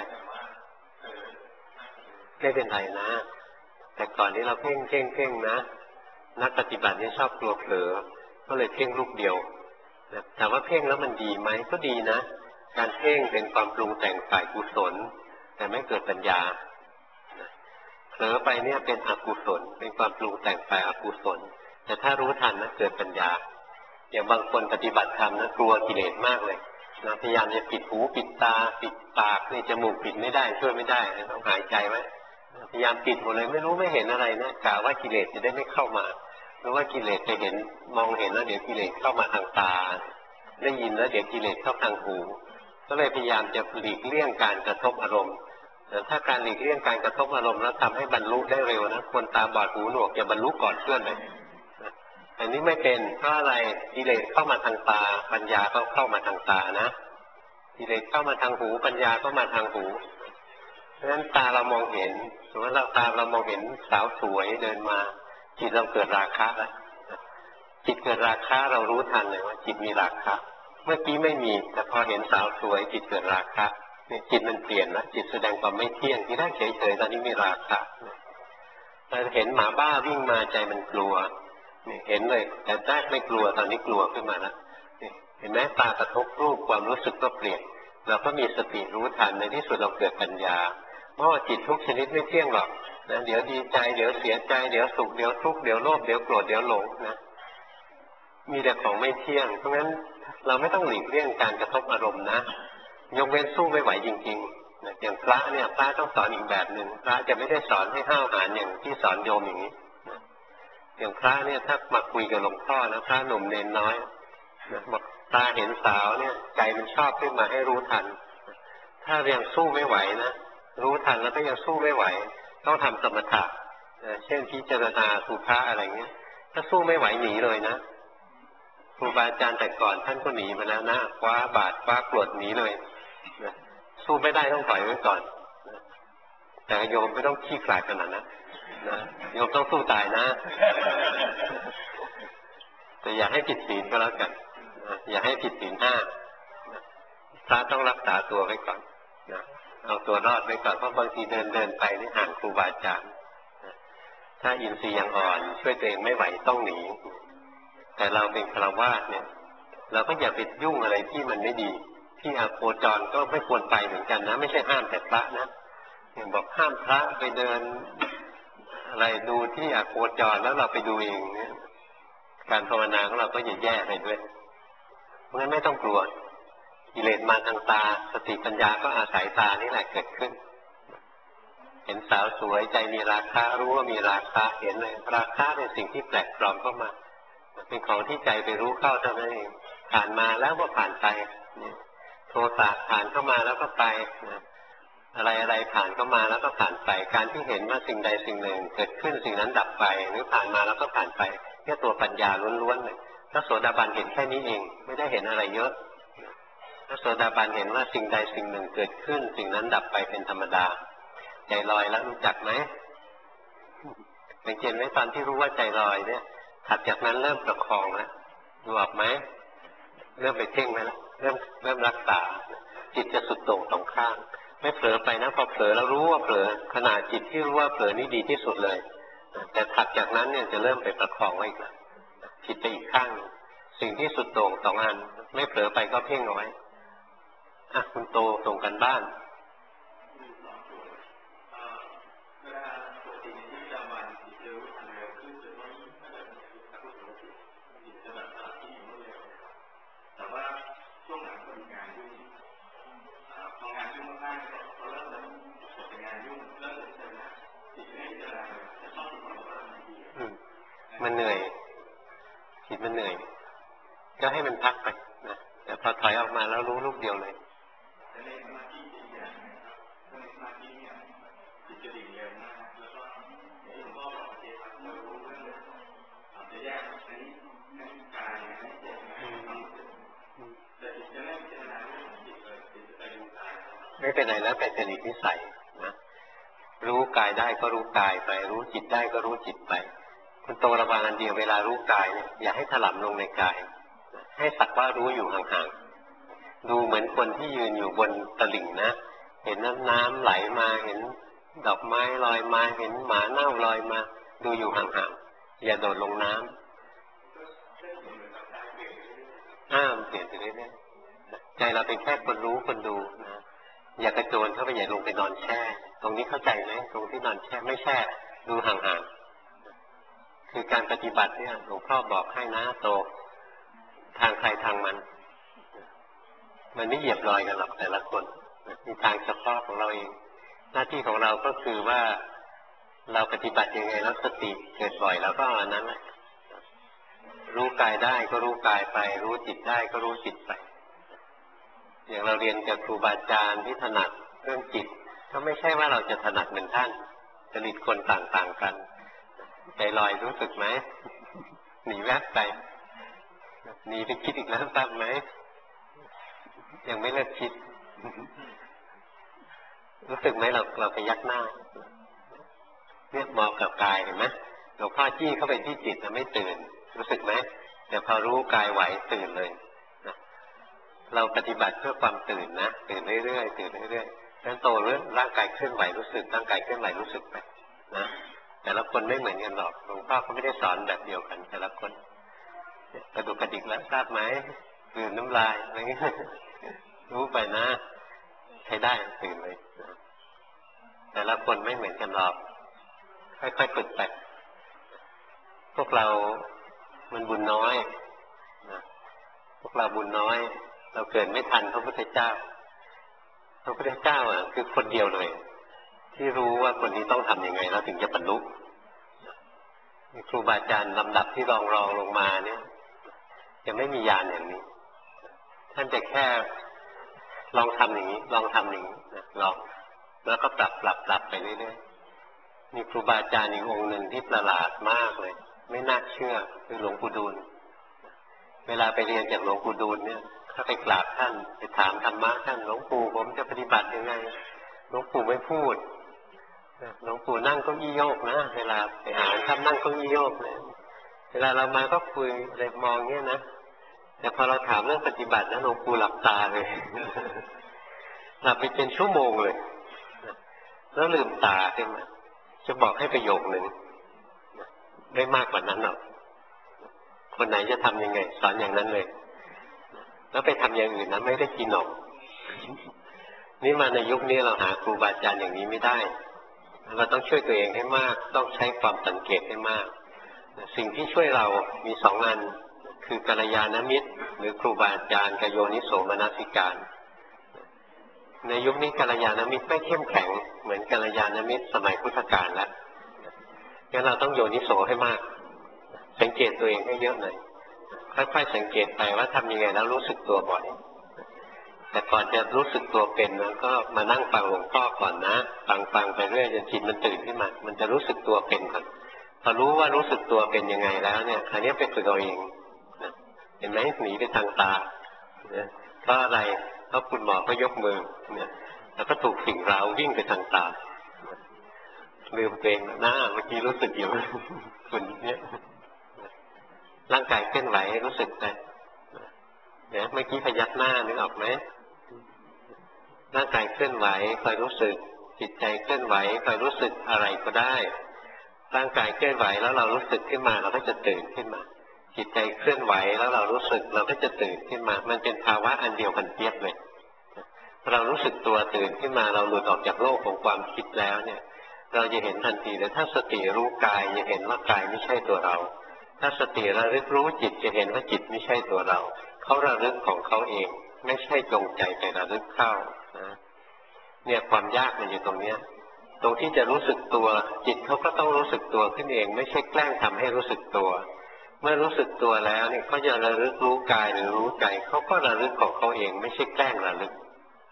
ไม่เป็นไรนะแต่ก่อนนี้เราเพ่งนะนักปฏิบัตินี่ชอบกลัวเผลอก็เลยเพ่งลูกเดียวแต่ว่าเพ่งแล้วมันดีไหมก็ดีนะการเพ่งเป็นความปรุงแต่งฝ่ายกุศลแต่ไม่เกิดปัญญาเผลอไปเนี่ยเป็นอกุศลเป็นความปรุงแต่งฝ่ายอกุศลแต่ถ้ารู้ทันนะเกิดปัญญาอย่างบางคนปฏิบัติธรรมนะกลัวกิเลสมากเลยนะพยายามจะปิดหูปิดตาปิดปากนี่จมูกปิดไม่ได้ช่วยไม่ได้ต้องหายใจไว้พยายามปิดหมดเลยไม่รู้ไม่เห็นอะไรนะกะว่ากิเลสจะได้ไม่เข้ามาหรือว่ากิเลสจะเห็นมองเห็นแล้วเดี๋ยวกิเลสเข้ามาทางตาได้ยินแล้วเดี๋ยวกิเลสเข้าทางหูก็เลยพยายามจะหลีกเลี่ยงการกระทบอารมณ์แต่ถ้าการหลีกเลี่ยงการกระทบอารมณ์แล้วทำให้บรรลุได้เร็วนะคนตาบอดหูหนวกจะบรรลุก่อนเพื่อนเลยอันนี้ไม่เป็นเพราะอะไรกิเลสเข้ามาทางตาปัญญาก็เข้ามาทางตานะกิเลสเข้ามาทางหูปัญญาก็มาทางหูเพราะฉะนั้นตาเรามองเห็นสมมติเราตาเรามองเห็นสาวสวยเดินมาจิตเราเกิดราคะแล้วจิตเกิดราคะเรารู้ทันเลยว่าจิตมีราคะเมื่อกี้ไม่มีแต่พอเห็นสาวสวยจิตเกิดราคะเนี่ยจิตมันเปลี่ยนนะจิตแสดงความไม่เที่ยงที่แรกเฉยๆตอนนี้มีราคะแต่เห็นหมาบ้าวิ่งมาใจมันกลัวเห็นเลยแต่แรกไม่กลัวตอนนี้กลัวขึ้นมาแล้วเห็นไหมตากระทบรูปความรู้สึกก็เปลี่ยนเราก็มีสติรู้ทันในที่สุดเราเกิดปัญญาเพราะว่าจิตทุกชนิดไม่เที่ยงหรอกนะเดี๋ยวดีใจเดี๋ยวเสียใจเดี๋ยวสุขเดี๋ยวทุกข์เดี๋ยวโลภเดี๋ยวโกรธเดี๋ยวหลงนะมีแต่ของไม่เที่ยงเพราะงั้นเราไม่ต้องหลีกเลี่ยงการกระทบอารมณ์นะยกเว้นสู้ไม่ไหวจริงๆนะอย่างพระเนี่ยพระต้องสอนอีกแบบหนึ่งพระจะไม่ได้สอนให้ห้าวหาญอย่างที่สอนโยมอย่างนี้อย่างพระเนี่ยถ้ามาคุยกับหลวงพ่อนะพระหนุ่มเนนน้อยนะบอกตาเห็นสาวเนี่ยใจมันชอบขึ้นมาให้รู้ทันถ้ายังสู้ไม่ไหวนะรู้ทันแล้วก็ยังสู้ไม่ไหวต้องทำสมถะเช่นพิจารณาสุภาอะไรเงี้ยถ้าสู้ไม่ไหวหนีเลยนะครูบาอาจารย์แต่ก่อนท่านก็หนีมาแล้วนะคว้าบาดคว้ากรวดหนีเลยนะสู้ไม่ได้ต้องถอยไว้ก่อนนะแต่โยมไม่ต้องขี้ขลาดขนาดนั้นนะโยมต้องสู้ตายนะแต่อย่าให้ผิดศีลก็แล้วกันอย่าให้ผิดศีลห้าพระต้องรักษาตัวไว้ก่อนนะเอาตัวรอดไว้ก่อนเพราะบางทีเดินไปนี่ห่างครูบาอาจารย์ถ้าอินทรีย์ยังอ่อนช่วยตัวเองไม่ไหวต้องหนีแต่เราเป็นฆราวาสเนี่ยเราก็อย่าไปยุ่งอะไรที่มันไม่ดีที่อโคจรก็ไม่ควรไปเหมือนกันนะไม่ใช่ห้ามแต่พระนะอย่างบอกห้ามพระไปเดินอะไรดูที่อโคจรแล้วเราไปดูเองเนี่ยการภาวนาของเราก็จะแย่ไปด้วยเพราะงั้นไม่ต้องกลัวกิเลสมาทางตาสติปัญญาก็อาศัยตานี่แหละเกิดขึ้นเห็นสาวสวยใจมีราคะรู้ว่ามีราคะเห็นเลยราคะเป็นสิ่งที่แปลกปลอมเข้ามาเป็นของที่ใจไปรู้เข้าเท่านั้นเองผ่านมาแล้วก็ผ่านไปโทสะผ่านเข้ามาแล้วก็ไปอะไรผ่านเข้ามาแล้วก็ผ่านไปการที่เห็นว่าสิ่งใดสิ่งหนึ่งเกิดขึ้นสิ่งนั้นดับไปหรือผ่านมาแล้วก็ผ่านไปแค่ตัวปัญญาล้วนๆเลยพระโสดาบันเห็นแค่นี้เองไม่ได้เห็นอะไรเยอะพระโสดาบันเห็นว่าสิ่งใดสิ่งหนึ่งเกิดขึ้นสิ่งนั้นดับไปเป็นธรรมดาใจลอยแล้วรู้จักไหมสังเกตไหมตอนที่รู้ว่าใจลอยเนี่ยถัดจากนั้นเริ่มประคองแล้วดูออกไหมเริ่มไปเพ่งไปแล้วเริ่มรักษาจิตจะสุดโต่งสองข้างไม่เผลอไปนะพอเผลอแล้วรู้ว่าเผลอขณะจิตที่รู้ว่าเผลอนี่ดีที่สุดเลยแต่ถัดจากนั้นเนี่ยจะเริ่มไปประคองไว้อีกแล้วจิตไปอีกข้างสิ่งที่สุดโต่งสองอันไม่เผลอไปก็เพ่งเอาไว้คุณโตส่งกันบ้านมันเหนื่อยจิตมันเหนื่อยก็ให้มันพักไปนะแต่พอถอยออกมาแล้วรู้ลูกเดียวเลยในสมาธิอีกอย่างนะครับในสมาธิเนี่ยจิตจะดิ่งเร็วมากแล้วก็ที่หลวงพ่อบอกเกี่ยวกับเรารู้เรื่องอาจจะแยกในกายในใจในความรู้สึกแต่จิตจะไม่พิจารณาเรื่องจิตเลยจิตจะไปดูกายไม่เป็นไรแล้วแต่จริตนิสัยนะรู้กายได้ก็รู้กายไปรู้จิตได้ก็รู้จิตไปคุณโตระวังอันเดียวเวลารู้กายเนี่ยอย่าให้ถลำลงในกายให้สักว่ารู้อยู่ห่างๆดูเหมือนคนที่ยืนอยู่บนตลิ่งนะเห็นน้ำไหลมาเห็นดอกไม้ลอยมาเห็นหมาเน่าลอยมาดูอยู่ห่างๆอย่าโดดลงน้ำเปลี่ยนไปเรื่อยๆใจเราเป็นแค่คนรู้คนดูนะอย่ากระโจนเข้าไปอย่าลงไปนอนแช่ตรงนี้เข้าใจไหมตรงที่นอนแช่ไม่แช่ดูห่างๆคือการปฏิบัติเนี่ยหลวงพ่อบอกให้นะโตทางใครทางมันไม่เหยียบรอยกันหรอกแต่ละคนมีทางเฉพาะของเราเองหน้าที่ของเราก็คือว่าเราปฏิบัติยังไงแล้วสติเกิดบ่อยแล้วก็อันนั้นแหละรู้กายได้ก็รู้กายไปรู้จิตได้ก็รู้จิตไปอย่างเราเรียนกับครูบาอาจารย์ที่ถนัดเรื่องจิตก็ไม่ใช่ว่าเราจะถนัดเหมือนท่านจริตคนต่างๆกันใจลอยรู้สึกไหมหนีแวบไปหนีไปคิดอีกแล้วทราบไหมยังไม่เลิกคิดรู้สึกไหมเราไปยักหน้าเนี่ยมองกับกายเห็นไหมหลวงพ่อจี้เข้าไปที่จิตนะไม่ตื่นรู้สึกไหมแต่พอรู้กายไหวตื่นเลยนะเราปฏิบัติเพื่อความตื่นนะตื่นเรื่อยๆตื่นเรื่อยๆแล้วโตเรื่องร่างกายเคลื่อนไหวรู้สึกร่างกายเคลื่อนไหวรู้สึกไปนะแต่ละคนไม่เหมือนกันหรอกหลวงพ่อเขาไม่ได้สอนแบบเดียวกันแต่ละคนกระดูกกระดิกแล้วทราบไหมตื่นน้ำลายอะไรเงี้ยรู้ไปนะใช้ได้ตื่นเลยแต่ละคนไม่เหมือนกันหรอกค่อยๆฝึกไปพวกเรามันบุญน้อยนะพวกเราบุญน้อยเราเกิดไม่ทันพระพุทธเจ้าพระพุทธเจ้าคือคนเดียวเลยที่รู้ว่าคนนี้ต้องทำยังไงแล้วถึงจะบรรลุครูบาอาจารย์ลำดับที่รองลงมาเนี่ยจะไม่มีญาณอย่างนี้ท่านจะแค่ลองทำอย่างนี้ลองทำอย่างนี้นะลองแล้วก็ปรับไปเรื่อยๆมีครูบาอาจารย์อีกองค์หนึ่งที่ประหลาดมากเลยไม่น่าเชื่อคือหลวงปู่ดูลเวลาไปเรียนจากหลวงปู่ดูลเนี่ยถ้าไปกราบท่านไปถามธรรมะท่านหลวงปู่ผมจะปฏิบัติยังไงหลวงปู่ไม่พูดหลวงปู่นั่งเก้าอี้โยกนะเวลาไปหาท่านนั่งเก้าอี้โยกนะเวลาเรามาก็คุยเลยมองเงี้ยนะแต่พอเราถามเรื่องปฏิบัตินะหลวงปู่หลับตาเลยหลับไปเป็นชั่วโมงเลยแล้วลืมตาขึ้นมาจะบอกให้ประโยคหนึ่งได้มากกว่านั้นหรอกคนไหนจะทำยังไงสอนอย่างนั้นเลยแล้วไปทำอย่างอื่นนะไม่ได้กินหรอกนี่มาในยุคนี้เราหาครูบาอาจารย์อย่างนี้ไม่ได้เราต้องช่วยตัวเองให้มากต้องใช้ความสังเกตให้มากสิ่งที่ช่วยเรามีสองอันคือกัลยาณมิตรหรือครูบาอาจารย์กับโยนิโสมนสิการในยุคนี้กัลยาณมิตรไม่เข้มแข็งเหมือนกัลยาณมิตรสมัยพุทธกาลแล้วงั้นเราต้องโยนิโสให้มากสังเกตตัวเองให้เยอะหน่อยค่อยๆสังเกตไปว่าทำยังไงแล้วรู้สึกตัวบ่อยแต่ก่อนจะรู้สึกตัวเป็นนะก็มานั่งฟังหลวงพ่อก่อนนะฟังไปเรื่อยจนจิตมันตื่นขึ้นมามันจะรู้สึกตัวเป็นก่อนพอรู้ว่ารู้สึกตัวเป็นยังไงแล้วเนี่ยคราวนี้ไปฝึกเอาเองนะเห็นไหมหนีไปทางตาเพราะอะไรเพราะคุณหมอก็ยกมือเนี่ยแล้วก็ถูกสิ่งเร้าวิ่งไปทางตาลืมเป็นหน้าเมื่อกี้รู้สึกอยู่คุณเนี่ยร่างกายเคลื่อนไหวรู้สึกไปเนี่ยเมื่อกี้พยักหน้านึกออกไหมร่างกายเคลื่อนไหวคอยรู้สึกจิตใจเคลื่อนไหวคอยรู้สึกอะไรก็ได้ร่างกายเคลื่อนไหวแล้วเรารู้สึกขึ้นมาเราก็จะตื่นขึ้นมาจิตใจเคลื่อนไหวแล้วเรารู้สึกเราก็จะตื่นขึ้นมามันเป็นภาวะอันเดียวกันเทียบเลยเรารู้สึกตัวตื่นขึ้นมาเราหลุดออกจากโลกของความคิดแล้วเนี่ยเราจะเห็นทันทีเลยถ้าสติรู้กายจะเห็นว่ากายไม่ใช่ตัวเราถ้าสติระลึกรู้จิตจะเห็นว่าจิตไม่ใช่ตัวเราเขาระลึกของเขาเองไม่ใช่จงใจไประลึกเข้านะเนี่ยความยากมันอยู่ตรงเนี้ยตรงที่จะรู้สึกตัวจิตเขาก็ต้องรู้สึกตัวขึ้นเองไม่ใช่แกล้งทำให้รู้สึกตัวเมื่อรู้สึกตัวแล้วเนี่ยเขาจะระลึกรู้กายหรือรู้ใจเขาก็ระลึกของเขาเองไม่ใช่แกล้งระลึก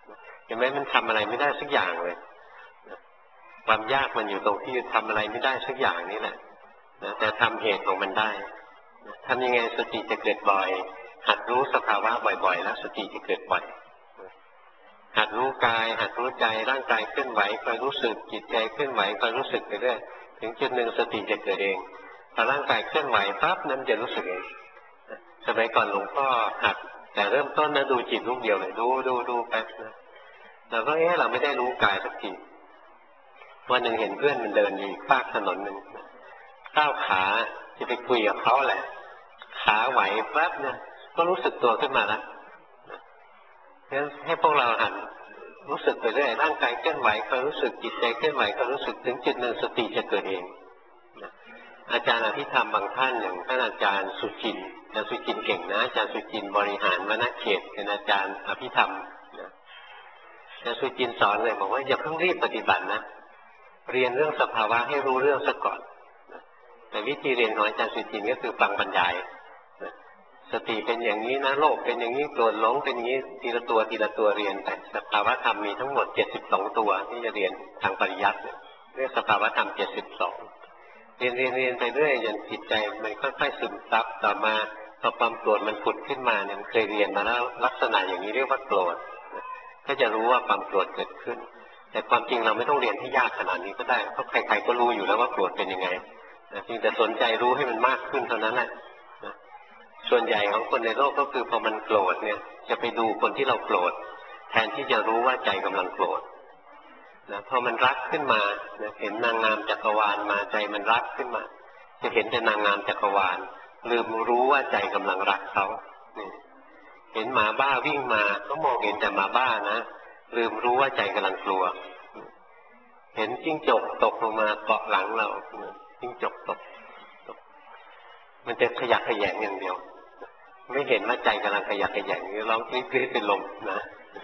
เห็นไหมมันทำอะไรไม่ได้สักอย่างเลยความยากมันอยู่ตรงที่ทำอะไรไม่ได้สักอย่างนี่แหละแต่ทำเหตุของมันได้ทำยังไงสติจะเกิดบ่อยหัดรู้สภาวะบ่อยๆแล้วสติจะเกิดบ่อยหัดรู้กายหัดรู้ใจร่างกายเคลื่อนไหวคอยรู้สึกจิตใจเคลื่อนไหวคอยรู้สึกไปเรื่อยถึงจุดหนึ่งสติจะเกิดเองพอร่างกายเคลื่อนไหวปั๊บนั้นจะรู้สึกเองสมัยก่อนหลวงพ่อหัดแต่เริ่มต้นนะดูจิตลูกเดียวเลยดูไปนะเราก็เราไม่ได้รู้กายสักทีวันหนึ่งเห็นเพื่อนมันเดินอยู่ภาคถนนหนึ่งก้าวขาจะไปคุยกับเขาแหละขาไหวปั๊บเนี่ยก็รู้สึกตัวขึ้นมาแล้วงั้นให้พวกเราหันรู้สึกไปเรื่อยร่างกายเคลื่อนไหวก็รู้สึกจิตใจเคลื่อนไหวก็รู้สึกถึงจุดหนึ่งสติจะเกิดเองอาจารย์อภิธรรมบางท่านอย่างท่านอาจารย์สุจินต์อาจารย์สุจินต์เก่งนะอาจารย์สุจินต์บริหารวณเขตเป็นอาจารย์อภิธรรมอาจารย์สุจินต์สอนเลยบอกว่าอย่าเพิ่งรีบปฏิบัตินะเรียนเรื่องสภาวะให้รู้เรื่องซะก่อนแต่วิธีเรียนของอาจารย์สุจินต์ก็คือฟังบรรยายสติเป็นอย่างนี้นะโลกเป็นอย่างนี้โกรธหลงเป็นอย่างนี้ทีละตัวเรียนแต่สภาวะธรรมมีทั้งหมด72ตัวที่จะเรียนทางปริยัติเรียกสภาวะธรรม72เรียนไปเรื่อยจนจิตใจมันค่อยๆซึมซับต่อมาพอความโกรธมันผุดขึ้นมาเนี่ยเคยเรียนมาแล้วลักษณะอย่างนี้เรียกว่าโกรธก็จะรู้ว่าความโกรธเกิดขึ้นแต่ความจริงเราไม่ต้องเรียนให้ยากขนาดนี้ก็ได้เพราะใครๆก็รู้อยู่แล้วว่าโกรธเป็นยังไงเพียงแต่สนใจรู้ให้มันมากขึ้นเท่านั้นแหละส่วนใหญ่ของคนในโลกก็คือพอมันโกรธเนี่ยจะไปดูคนที่เราโกรธแทนที่จะรู้ว่าใจกำลังโกรธนะพอมันรักขึ้นมาเห็นนางงามจักรวาลมาใจมันรักขึ้นมาจะเห็นแต่นางงามจักรวาลลืมรู้ว่าใจกำลังรักเขาเห็นหมาบ้าวิ่งมาก็มองเห็นแต่หมาบ้านะลืมรู้ว่าใจกำลังกลัวเห็นจิ้งจกตกลงมาเกาะหลังเราจิ้งจกตกมันจะขยักขยงอย่างเดียวไม่เห็นว่าใจกำลังขยักขยงนี่ร้องกรี๊ดเป็นลมนะ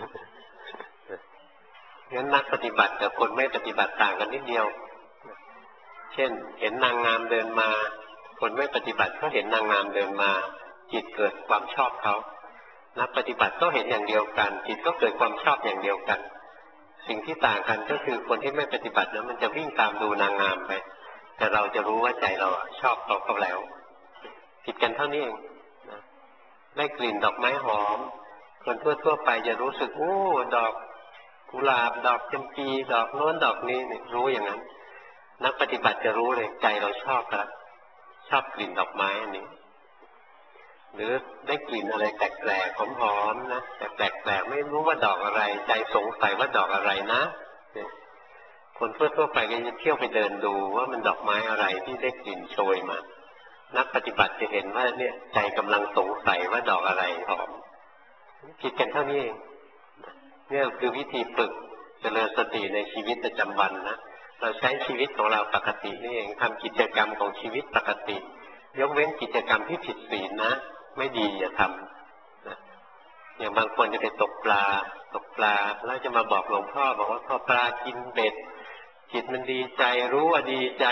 งั้นนักปฏิบัติกับคนไม่ปฏิบัติต่างกันนิดเดียวเช่นเห็นนางงามเดินมาคนไม่ปฏิบัติก็เห็นนางงามเดินมาจิตเกิดความชอบเขานักปฏิบัติก็เห็นอย่างเดียวกันจิตก็เกิดความชอบอย่างเดียวกันสิ่งที่ต่างกันก็คือคนที่ไม่ปฏิบัตินั้นมันจะวิ่งตามดูนางงามไปแต่เราจะรู้ว่าใจเราชอบเขาแล้วผิดกันเท่านี้เองนะได้กลิ่นดอกไม้หอมคนทั่วไปจะรู้สึกโอ้ดอกกุหลาบดอกจำปีดอกโน้นดอกนี้รู้อย่างนั้นนักปฏิบัติจะรู้เลยใจเราชอบครับชอบกลิ่นดอกไม้อันนี้หรือได้กลิ่นอะไรแปลกๆหอมๆนะแต่แปลกๆไม่รู้ว่าดอกอะไรใจสงสัยว่าดอกอะไรนะคนทั่วไปก็จะเที่ยวไปเดินดูว่ามันดอกไม้อะไรที่ได้กลิ่นโชยมานักปฏิบัติจะเห็นว่าเนี่ยใจกำลังสงสัยว่าดอกอะไรหอมผิดกันเท่านี้เองเนี่ยคือวิธีฝึกเจริญสติในชีวิตประจำวันนะเราใช้ชีวิตของเราปกตินี่เองทำกิจกรรมของชีวิตปกติยกเว้นกิจกรรมที่ผิดศีลนะไม่ดีอย่าทำนะอย่างบางคนจะไปตกปลาแล้วจะมาบอกหลวงพ่อบอกว่าพอปลากินเบ็ดจิตมันดีใจรู้ว่าดีใจ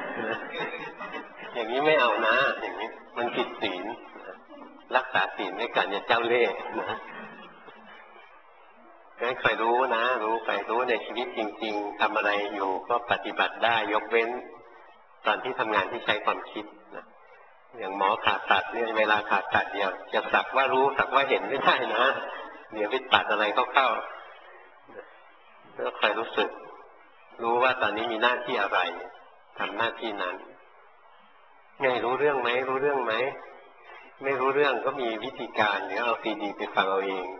อย่างนี้ไม่เอานะอย่างนี้มันผิดศีลรักษาศีลไม่กันอย่าเจ้าเล่ห์นะให้คอยรู้นะรู้ไปรู้ในชีวิตจริงๆทำอะไรอยู่ก็ปฏิบัติได้ยกเว้นตอนที่ทำงานที่ใช้ความคิดนะอย่างหมอผ่าตัดเนี่ยเวลาผ่าตัดเดียวจะสักว่ารู้สักว่าเห็นไม่ได้นะเดี๋ยวไปตัดอะไรเข้าแล้วคอยรู้สึกรู้ว่าตอนนี้มีหน้าที่อะไรทำหน้าที่นั้นไงรู้เรื่องไหมรู้เรื่องไหมไม่รู้เรื่องก็มีวิธีการเดี๋ยวเอาซีดีไปฟังเอาเอง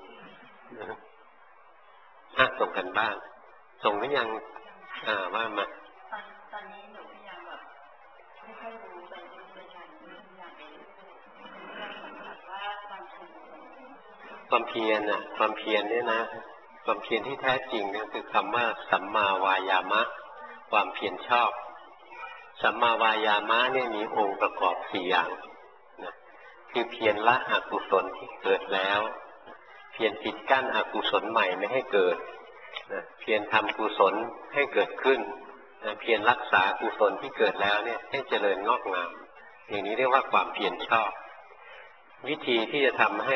ส่งกันบ้างส่งหรือยังว่ามาตอนนี้หนูพยายามแบบไม่ค่อยรู้ไปเรื่อยๆพยายามไปสัมผัสว่าความเพียรเนี่ยนะความเพียรที่แท้จริงเนี่ยคือคำว่าสัมมาวายามะความเพียรชอบสัมมาวายามะเนี่ยมีองค์ประกอบ4อย่างนะคือเพียรละอกุศลที่เกิดแล้วเพียรปิดกั้นอกุศลใหม่ไม่ให้เกิดเพียรทำกุศลให้เกิดขึ้นเพียรรักษากุศลที่เกิดแล้วเนี่ยให้เจริญงอกงามอย่างนี้เรียกว่าความเพียรชอบวิธีที่จะทำให้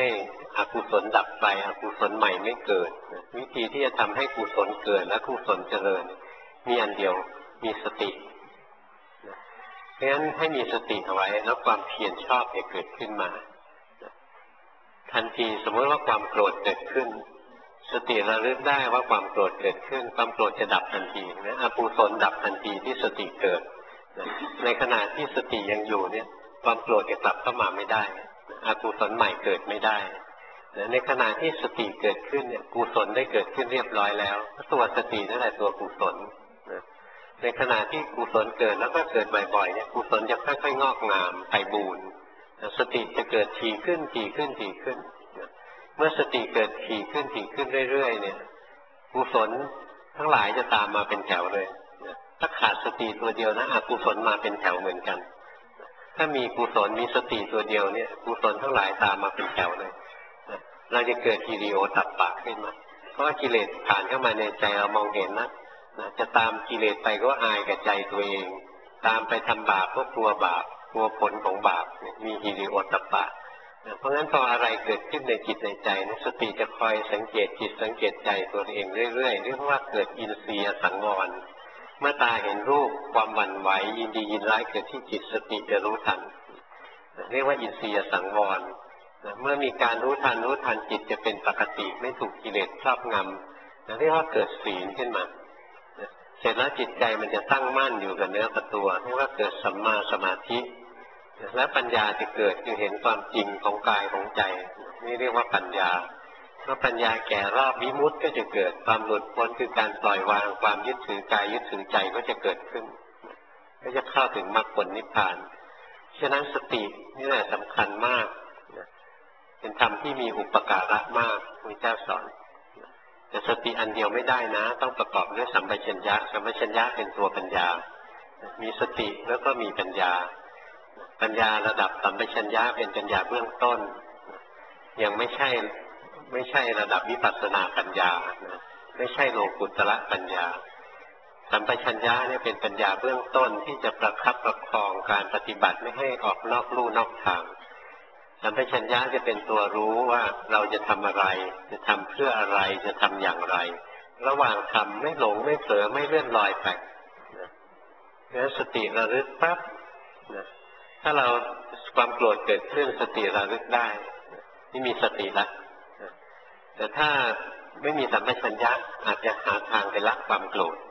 อกุศลดับไปอกุศลใหม่ไม่เกิดวิธีที่จะทำให้กุศลเกิดและกุศลเจริญมีอันเดียวมีสติเพราะฉะนั้นให้มีสติเอาไว้แล้วความเพียรชอบจะเกิดขึ้นมาทันทีสมมติว่าความโกรธเกิดขึ้นสติระลึกได้ว่าความโกรธเกิดขึ้นความโกรธจะดับทันทีนะอกุศลดับทันทีที่สติเกิดในขณะที่สติยังอยู่เนี่ยความโกรธจะกลับเข้ามาไม่ได้อกุศลใหม่เกิดไม่ได้ในขณะที่สติเกิดขึ้นเนี่ยกุศลได้เกิดขึ้นเรียบร้อยแล้วตัวสตินั่นแหละตัวกุศลในขณะที่กุศลเกิดแล้วก็เกิดบ่อยๆเนี่ยกุศลจะค่อยๆงอกงามไพบูรณ์สติจะเกิดถี่ขึ้นถี่ขึ้นถี่ขึ้นเมื่อสติเกิดถี่ขึ้นถี่ขึ้นเรื่อยๆเนี่ยกุศลทั้งหลายจะตามมาเป็นแถวเลยถ้าขาดสติตัวเดียวนะอกุศลมาเป็นแถวเหมือนกันถ้ามีกุศลมีสติตัวเดียวเนี่ยกุศลทั้งหลายตามมาเป็นแถวเลยเราจะเกิดฮิริโอตัปปะขึ้นมาเพราะว่ากิเลสผ่านเข้ามาในใจเรามองเห็นนะจะตามกิเลสไปก็อายกับใจตัวเองตามไปทำบาปก็กลัวบาปกลัวผลของบาปมีฮิริโอตัปปะเพราะงั้นพออะไรเกิดขึ้นในจิตในใจสติจะคอยสังเกตจิตสังเกตใจตัวเองเรื่อยๆเรียกว่าเกิดอินทรีย์สังวรเมื่อตาเห็นรูปความหวั่นไหวยินดียินร้ายเกิดที่จิตสติจะรู้ทันเรียกว่าอินทรีย์สังวรเมื่อมีการรู้ทันจิตจะเป็นปกติไม่ถูกกิเลสครอบงำเรียกว่าเกิดศีลขึ้นมาเสร็จแล้วจิตใจมันจะตั้งมั่นอยู่กับเนื้อกับตัวเรียกว่าเกิดสัมมาสมาธิและปัญญาจะเกิดคือเห็นความจริงของกายของใจนี่เรียกว่าปัญญาเมื่อปัญญาแก่รอบวิมุตติก็จะเกิดความหลุดพ้นคือการปล่อยวางความยึดถือกายยึดถือใจก็จะเกิดขึ้นก็จะเข้าถึงมรรคผลนิพพานฉะนั้นสตินี่แหละสำคัญมากเป็นธรรมที่มีอุปการะมากพระเจ้าสอนแต่สติอันเดียวไม่ได้นะต้องประกอบด้วยสัมปชัญญะสัมปชัญญะเป็นตัวปัญญามีสติแล้วก็มีปัญญาปัญญาระดับสัมปชัญญะเป็นปัญญาเบื้องต้นยังไม่ใช่ระดับวิปัสสนาปัญญาไม่ใช่โลกุตระปัญญาสัมปชัญญะเนี่ยเป็นปัญญาเบื้องต้นที่จะประคับประคองการปฏิบัติไม่ให้ออกนอกลู่นอกทางสัมปชัญญะจะเป็นตัวรู้ว่าเราจะทำอะไรจะทำเพื่ออะไรจะทำอย่างไรระหว่างทำไม่หลงไม่เผลอไม่เลื่อนลอยไปแล้วสติระลึกปั๊บถ้าเราความโกรธเกิดขึ้นสติระลึกได้นี่มีสติละแต่ถ้าไม่มีสัมปชัญญะอาจจะหาทางไปละความโกรธ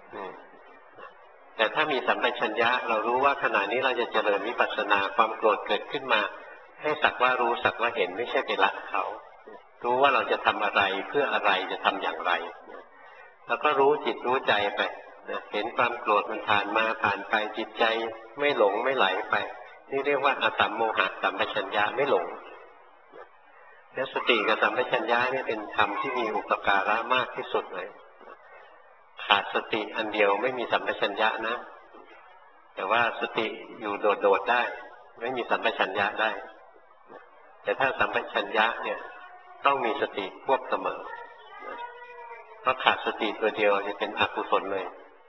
แต่ถ้ามีสัมปชัญญะเรารู้ว่าขณะนี้เราจะเจริญวิปัสสนาความโกรธเกิดขึ้นมาให้สักว่ารู้สักว่าเห็นไม่ใช่ไปละเขารู้ว่าเราจะทำอะไรเพื่ออะไรจะทำอย่างไรแล้วก็รู้จิตรู้ใจไปเห็นความโกรธมันผ่านมาผ่านไปจิตใจไม่หลงไม่ไหลไปนี่เรียกว่าอสัมโมหะสัมปชัญญะไม่หลงและสติกับสัมปชัญญะนี่เป็นธรรมที่มีอุปการะมากที่สุดเลยขาดสติอันเดียวไม่มีสัมปชัญญะนะแต่ว่าสติอยู่โดดๆได้ไม่มีสัมปชัญญะได้แต่ถ้าสัมปชัญญะเนี่ยต้องมีสติควบเสมอเพราะขาดสติตัวเดียวจะเป็นอกุศลเลย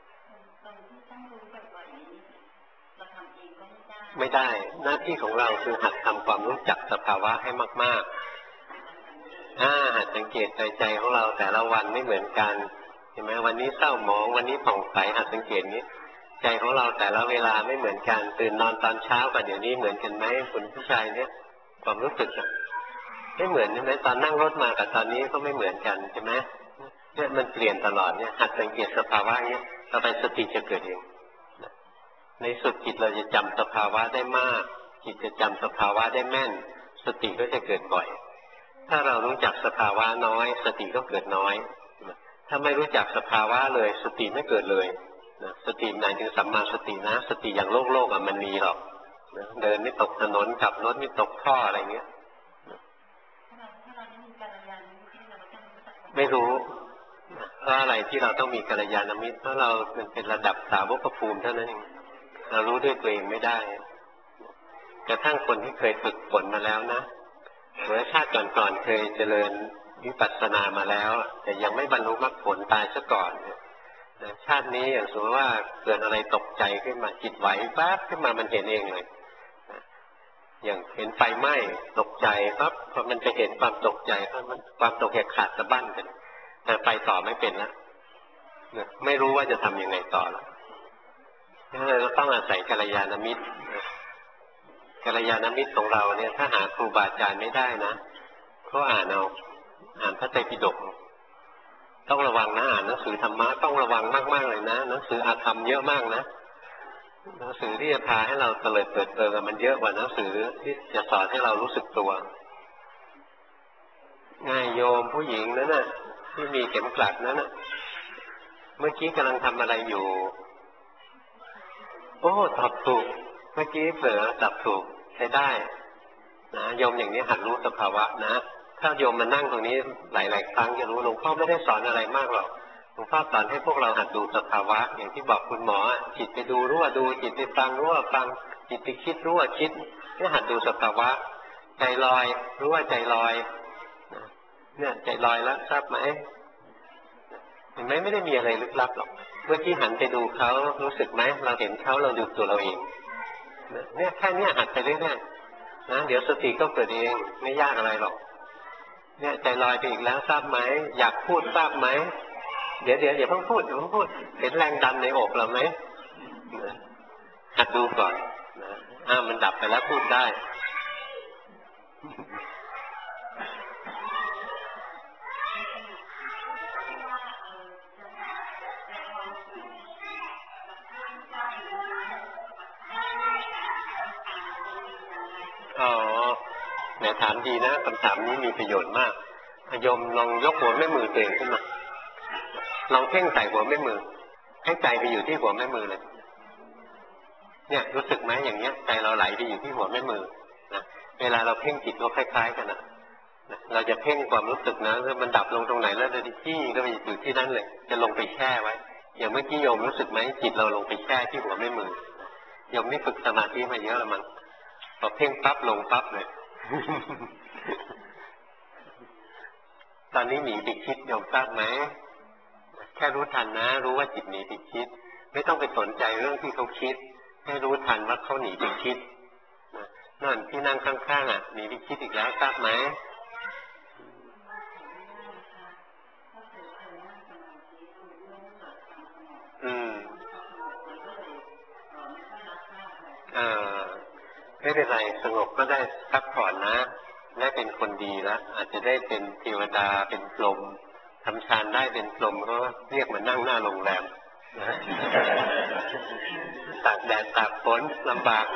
ไม่ได้หน้าที่ของเราคือหัดทำความรู้จักสภาวะให้มากๆหัดสังเกตใจของเราแต่ละวันไม่เหมือนกันเห็นไหมวันนี้เศร้าหมองวันนี้ผ่องใสหัดสังเกตนี้ใจของเราแต่ละเวลาไม่เหมือนกันตื่นนอนตอนเช้ากับเดี๋ยวนี้เหมือนกันไหมคุณผู้ชายเนี่ยความรู้สึกไม่เหมือนใช่ไหมตอนนั่งรถมากับตอนนี้ก็ไม่เหมือนกันใช่ไหมเนี่ยมันเปลี่ยนตลอดเนี่ยหัดสังเกตสภาวะนี้ต่อไปสติจะเกิดเองในสุดจิตเราจะจำสภาวะได้มากจิตจะจำสภาวะได้แม่นสติก็จะเกิดบ่อยถ้าเรารู้จักสภาวะน้อยสติก็เกิดน้อยถ้าไม่รู้จักสภาวะเลยสติไม่เกิดเลยสติหมายถึงสัมมาสตินะสติอย่างโลกมันมีหรอกเดินไม่ตกถนนขับรถไม่ตกท่ออะไรเงี้ยไม่รู้เพราะอะไรที่เราต้องมีกัลยาณมิตรเพราะเราเป็นระดับสาวกภูมิเท่านั้นเองเรารู้ด้วยตัวเองไม่ได้กระทั่งคนที่เคยฝึกฝนมาแล้วนะหรือชาติก่อนๆเคยเจริญวิปัสสนามาแล้วแต่ยังไม่บรรลุมรรคผลตายซะก่อนชาตินี้อย่างสมมติว่าเกิดอะไรตกใจขึ้นมาจิตไหวปั๊บขึ้นมามันเห็นเองเลยอย่างเห็นไฟไหม้ตกใจปั๊บพอมันจะเห็นความตกใจความตกใจขาดสะบั้นกันแต่ไปต่อไม่เป็นแล้วไม่รู้ว่าจะทำยังไงต่อแล้วเราต้องอาศัยกัลยาณมิตรกัลยาณมิตรของเราเนี่ยถ้าหาครูบาอาจารย์ไม่ได้นะก็อ่านพระไตรปิฎกต้องระวังนะอ่านหนังสือธรรมะต้องระวังมากๆเลยนะหนังสืออาธรรมเยอะมากนะหนังสือที่จะพาให้เราเตลิดเปิดเปิงมันเยอะกว่าหนังสือที่จะสอนให้เรารู้สึกตัวง่ายโยมผู้หญิงนั้นน่ะที่มีเข็มกลัดนั้นน่ะเมื่อกี้กำลังทำอะไรอยู่โอ้ตอบถูกเมื่อกี้เผลอตอบถูกใช้ได้นะโยมอย่างนี้หัดรู้สภาวะนะถ้าโยมมานั่งตรงนี้หลายๆครั้งจะรู้หลวงพ่อไม่ได้สอนอะไรมากหรอกหลวงพ่อสอนให้พวกเราหัดดูสภาวะอย่างที่บอกคุณหมอจิตไปดูรู้ว่าดูจิตไปฟังรู้ว่าฟังจิตไปคิดรู้ว่าคิดนี่หัดดูสภาวะใจลอยรู้ว่าใจลอยเนี่ยใจลอยแล้วทราบไหมเห็นไหมไม่ได้มีอะไรลึกลับหรอกเมื่อกี้หันไปดูเขารู้สึกไหมเราเห็นเขาเราดูตัวเราเองเนี่ยแค่นี้หัดไปเรื่อยๆนะเดี๋ยวสติก็เกิดเองไม่ยากอะไรหรอกเนี่ยใจลอยไปอีกแล้วทราบไหมอยากพูดทราบไหมเดี๋ยวอย่าเพิ่งพูดเห็นแรงดันในอกเราไหมหัดดูก่อนนะมันดับไปแล้วพูดได้อ๋อแหมถามดีนะคำถามนี้มีประโยชน์มากโยมลองยกหัวแม่มือตัวเองขึ้นมาลองเพ่งใส่หัวแม่มือให้ใจไปอยู่ที่หัวแม่มือเลยเนี่ยรู้สึกไหมอย่างเงี้ยใจเราไหลไปอยู่ที่หัวแม่มือนะเวลาเราเพ่งจิตก็คล้ายๆกันนะเราจะเพ่งความรู้สึกนะแล้วมันดับลงตรงไหนแล้วจะที่ก็ไปอยู่ที่นั่นเลยจะลงไปแช่ไว้อย่างเมื่อกี้โยมรู้สึกไหมจิตเราลงไปแช่ที่หัวแม่มือโยมนี่ฝึกสมาธิมาเยอะแล้วมั้งพอเพ่งปั๊บลงปั๊บเลย ตอนนี้หนีไปคิดโยมทราบไหมแค่รู้ทันนะรู้ว่าจิตหนีไปคิดไม่ต้องไปสนใจเรื่องที่เขาคิดให้รู้ทันว่าเขาหนีไปคิดนั่นที่นั่งข้างๆหนีไปคิดอีกแล้วทราบไหมไม่เป็นไรสงบก็ได้พักผ่อนนะได้เป็นคนดีแล้วอาจจะได้เป็นเทวดาเป็นพรหมทำฌานได้เป็นพรหมก็เรียกมานั่งหน้าโรงแรมตากแดดตากฝนลำบาก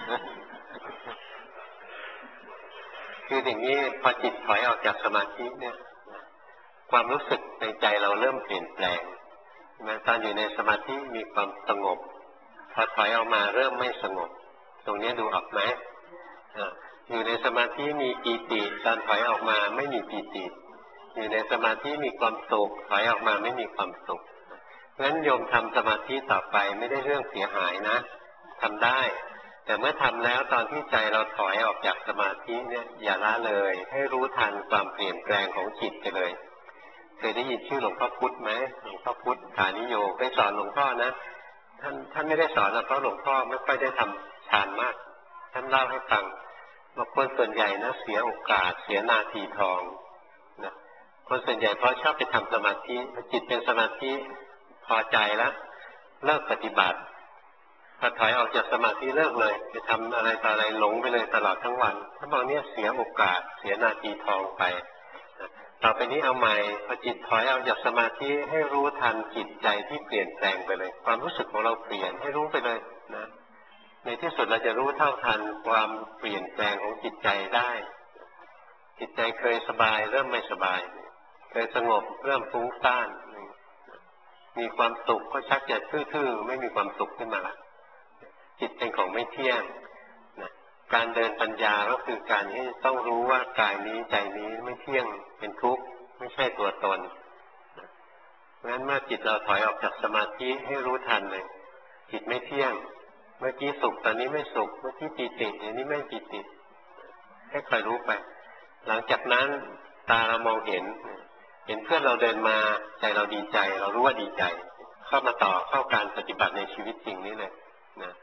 คืออย่างนี้พอจิตถอยออกจากสมาธิเนี่ยความรู้สึกในใจเราเริ่มเปลี่ยนแปลงตอนอยู่ในสมาธิมีความสงบพอถอยออกมาเริ่มไม่สงบตรงนี้ดูออกไหมอยู่ในสมาธิมีปีติตอนถอยออกมาไม่มีปีติอยู่ในสมาธิมีความสุขถอยออกมาไม่มีความสุขงั้นโยมทำสมาธิต่อไปไม่ได้เรื่องเสียหายนะทำได้แต่เมื่อทำแล้วตอนที่ใจเราถอยออกจากสมาธิเนี่ยอย่าละเลยให้รู้ทันความเปลี่ยนแปลงของจิตไปเลยเคยได้ยินชื่อหลวงพ่อพุธไหมหลวงพ่อพุธฐานิโยไปสอนหลวงพ่อนะท่านไม่ได้สอนหรอกเพราะหลวงพ่อไม่ค่อยได้ทำฌานมากท่านเล่าให้ฟังว่าคนส่วนใหญ่นะเสียโอกาสเสียนาทีทองนะคนส่วนใหญ่เพราะชอบไปทำสมาธิจิตเป็นสมาธิพอใจแล้วเลิกปฏิบัติพอถอยออกจากสมาธิเลิกเลยไปทำอะไรต่ออะไรหลงไปเลยตลอดทั้งวันถ้าบอกเนี่ยเสียโอกาสเสียนาทีทองไปต่อไปนี้เอาใหม่พอจิตถอยออกจากสมาธิให้รู้ทันจิตใจที่เปลี่ยนแปลงไปเลยความรู้สึกของเราเปลี่ยนให้รู้ไปเลยนะในที่สุดเราจะรู้เท่าทันความเปลี่ยนแปลงของจิตใจได้จิตใจเคยสบายเริ่มไม่สบายเคยสงบเริ่มฟุ้งซ่านมีความสุขก็ชักจะทื่อๆไม่มีความสุขขึ้นมาละจิตเป็นของไม่เที่ยงนะการเดินปัญญาก็คือการที่ต้องรู้ว่ากายนี้ใจนี้ไม่เที่ยงเป็นทุกข์ไม่ใช่ตัวตนเพราะฉะนั้นเมื่อจิตเราถอยออกจากสมาธิให้รู้ทันเลยจิตไม่เที่ยงเมื่อกี้สุขตอนนี้ไม่สุขเมื่อกี้ปีติอย่างนี้ไม่ปีติให้คอยรู้ไปหลังจากนั้นตาเรามองเห็นเพื่อนเราเดินมาใจเราดีใจเรารู้ว่าดีใจเข้ามาต่อเข้าการปฏิบัติในชีวิตจริงนี่เลยนะ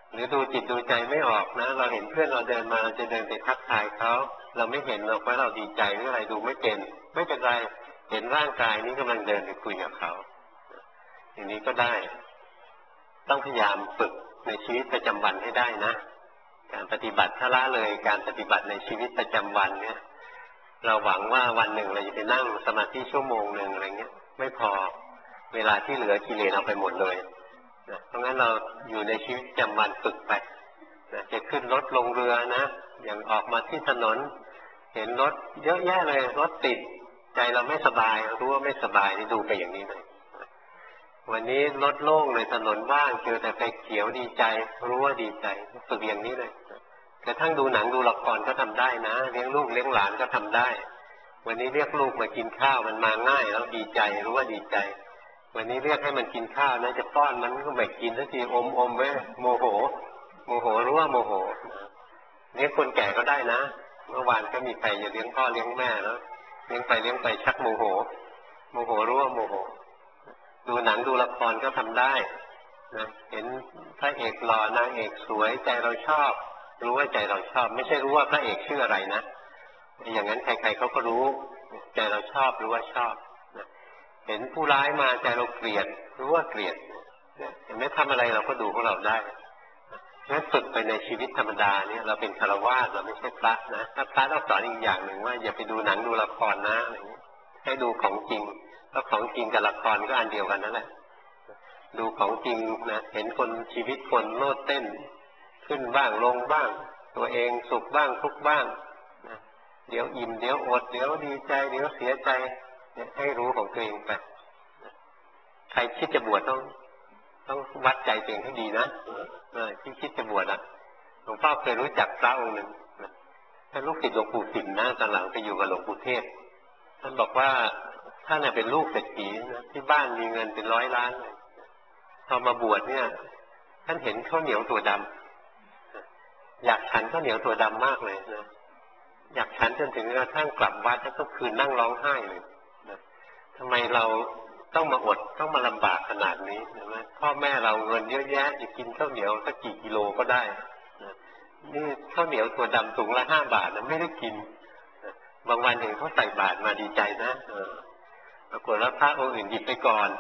หรือดูจิตดูใจไม่ออกนะเราเห็นเพื่อนเราเดินมาเราจะเดินไปทักทายเขาเราไม่เห็นหรอกว่าเราดีใจหรืออะไรดูไม่เป็นไรเห็นร่างกายนี้กำลังเดินไปคุยกับเขาอย่างนี้ก็ได้ต้องพยายามฝึกในชีวิตประจำวันให้ได้นะการปฏิบัติถ้าละเลยการปฏิบัติในชีวิตประจำวันเนี่ยเราหวังว่าวันหนึ่งเราจะไปนั่งสมาธิชั่วโมงหนึ่งอะไรเงี้ยไม่พอเวลาที่เหลือกิเลสเอาไปหมดเลยนะเพราะงั้นเราอยู่ในชีวิตประจำวันฝึกไปนะจะขึ้นรถลงเรือนะอย่างออกมาที่ถนนเห็นรถเยอะแยะเลยรถติดใจเราไม่สบายรู้ว่าไม่สบายนี่ดูไปอย่างนี้เลยวันนี้รถโล่งเลยถนนว่างเจอแต่ไฟเขียวดีใจรู้ว่าดีใจฝึกอย่างนี้เลยกระทั่งดูหนังดูละครก็ทำได้นะเลี้ยงลูกเลี้ยงหลานก็ทำได้วันนี้เรียกลูกมากินข้าวมันมาง่ายแล้วดีใจรู้ว่าดีใจวันนี้เรียกให้มันกินข้าวนะจะป้อนมันก็ไม่กินสักทีอมไว้โมโหรู้ว่าโมโหเลี้ยงคนแก่ก็ได้นะเมื่อวานก็มีใครจะเลี้ยงพ่อเลี้ยงแม่แล้วเลี้ยงไปชักโมโหรู้ว่าโมโหดูหนังดูละครก็ทำได้นะเห็นพระเอกหล่อนางเอกสวยใจเราชอบรู้ว่าใจเราชอบไม่ใช่รู้ว่าพระเอกชื่ออะไรนะอย่างนั้นใครๆเขาก็รู้ใจเราชอบรู้ว่าชอบนะเห็นผู้ร้ายมาใจเราเกลียดรู้ว่าเกลียดเห็นไหมทำอะไรเราก็ดูของเราได้งั้นฝึกไปในชีวิตธรรมดาเนี่ยเราเป็นฆราวาสเราไม่ใช่พระนะถ้าพระต้องสอนอีกอย่างหนึ่งว่าอย่าไปดูหนังดูละครนะอะไรอย่างนี้ให้ดูของจริงแล้วของจริงกับละครก็อันเดียวกันนั่นแหละดูของจริงนะเห็นคนชีวิตคนโลดเต้นขึ้นบ้างลงบ้างตัวเองสุขบ้างทุกข์บ้างนะเดี๋ยวอิ่มเดี๋ยวอดเดี๋ยวดีใจเดี๋ยวเสียใจให้รู้ของตัวเองไปใครคิดจะบวชต้องวัดใจตัวเองให้ดีนะที่คิดจะบวชนะหลวงพ่อเคยรู้จักพระองค์หนึ่งท่านลูกศิษย์หลวงปู่สิมนะตอนหลังไปอยู่กับหลวงปู่เทศท่านบอกว่าท่านเป็นลูกเศรษฐีนะที่บ้านมีเงินเป็น100 ล้านพอมาบวชเนี่ยท่านเห็นข้าวเหนียวตัวดำอยากฉันข้าวเหนียวตัวดำมากเลยนะอยากฉันจนถึงกระทั่งกลับวัดแล้วก็คืนนั่งร้องไห้เลยนะทำไมเราต้องมาอดต้องมาลำบากขนาดนี้นะพ่อแม่เราเงินเยอะแยะจะกินข้าวเหนียวสักกี่กิโลก็ได้นะนี่ข้าวเหนียวตัวดำถุงละ5 บาทนะไม่ได้กินบางวันเห็นเขาใส่บาตรมาดีใจนะปรากฏว่าพระองค์อื่นหยิบไปก่อน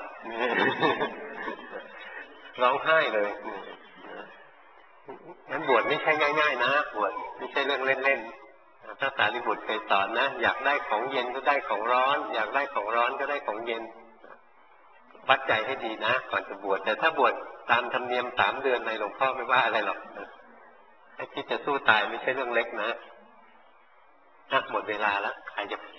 ร้องไห้เลยงั้นบวชไม่ใช่ง่ายๆนะบวชไม่ใช่เรื่องเล่นๆพระสารีบุตรเคยสอนนะอยากได้ของเย็นก็ได้ของร้อนอยากได้ของร้อนก็ได้ของเย็นวัดใจให้ดีนะก่อนจะบวชแต่ถ้าบวชตามธรรมเนียม3 เดือนในหลวงพ่อไม่ว่าอะไรหรอกถ้าคิดจะสู้ตายไม่ใช่เรื่องเล็กนะหมดเวลาแล้วใครจะ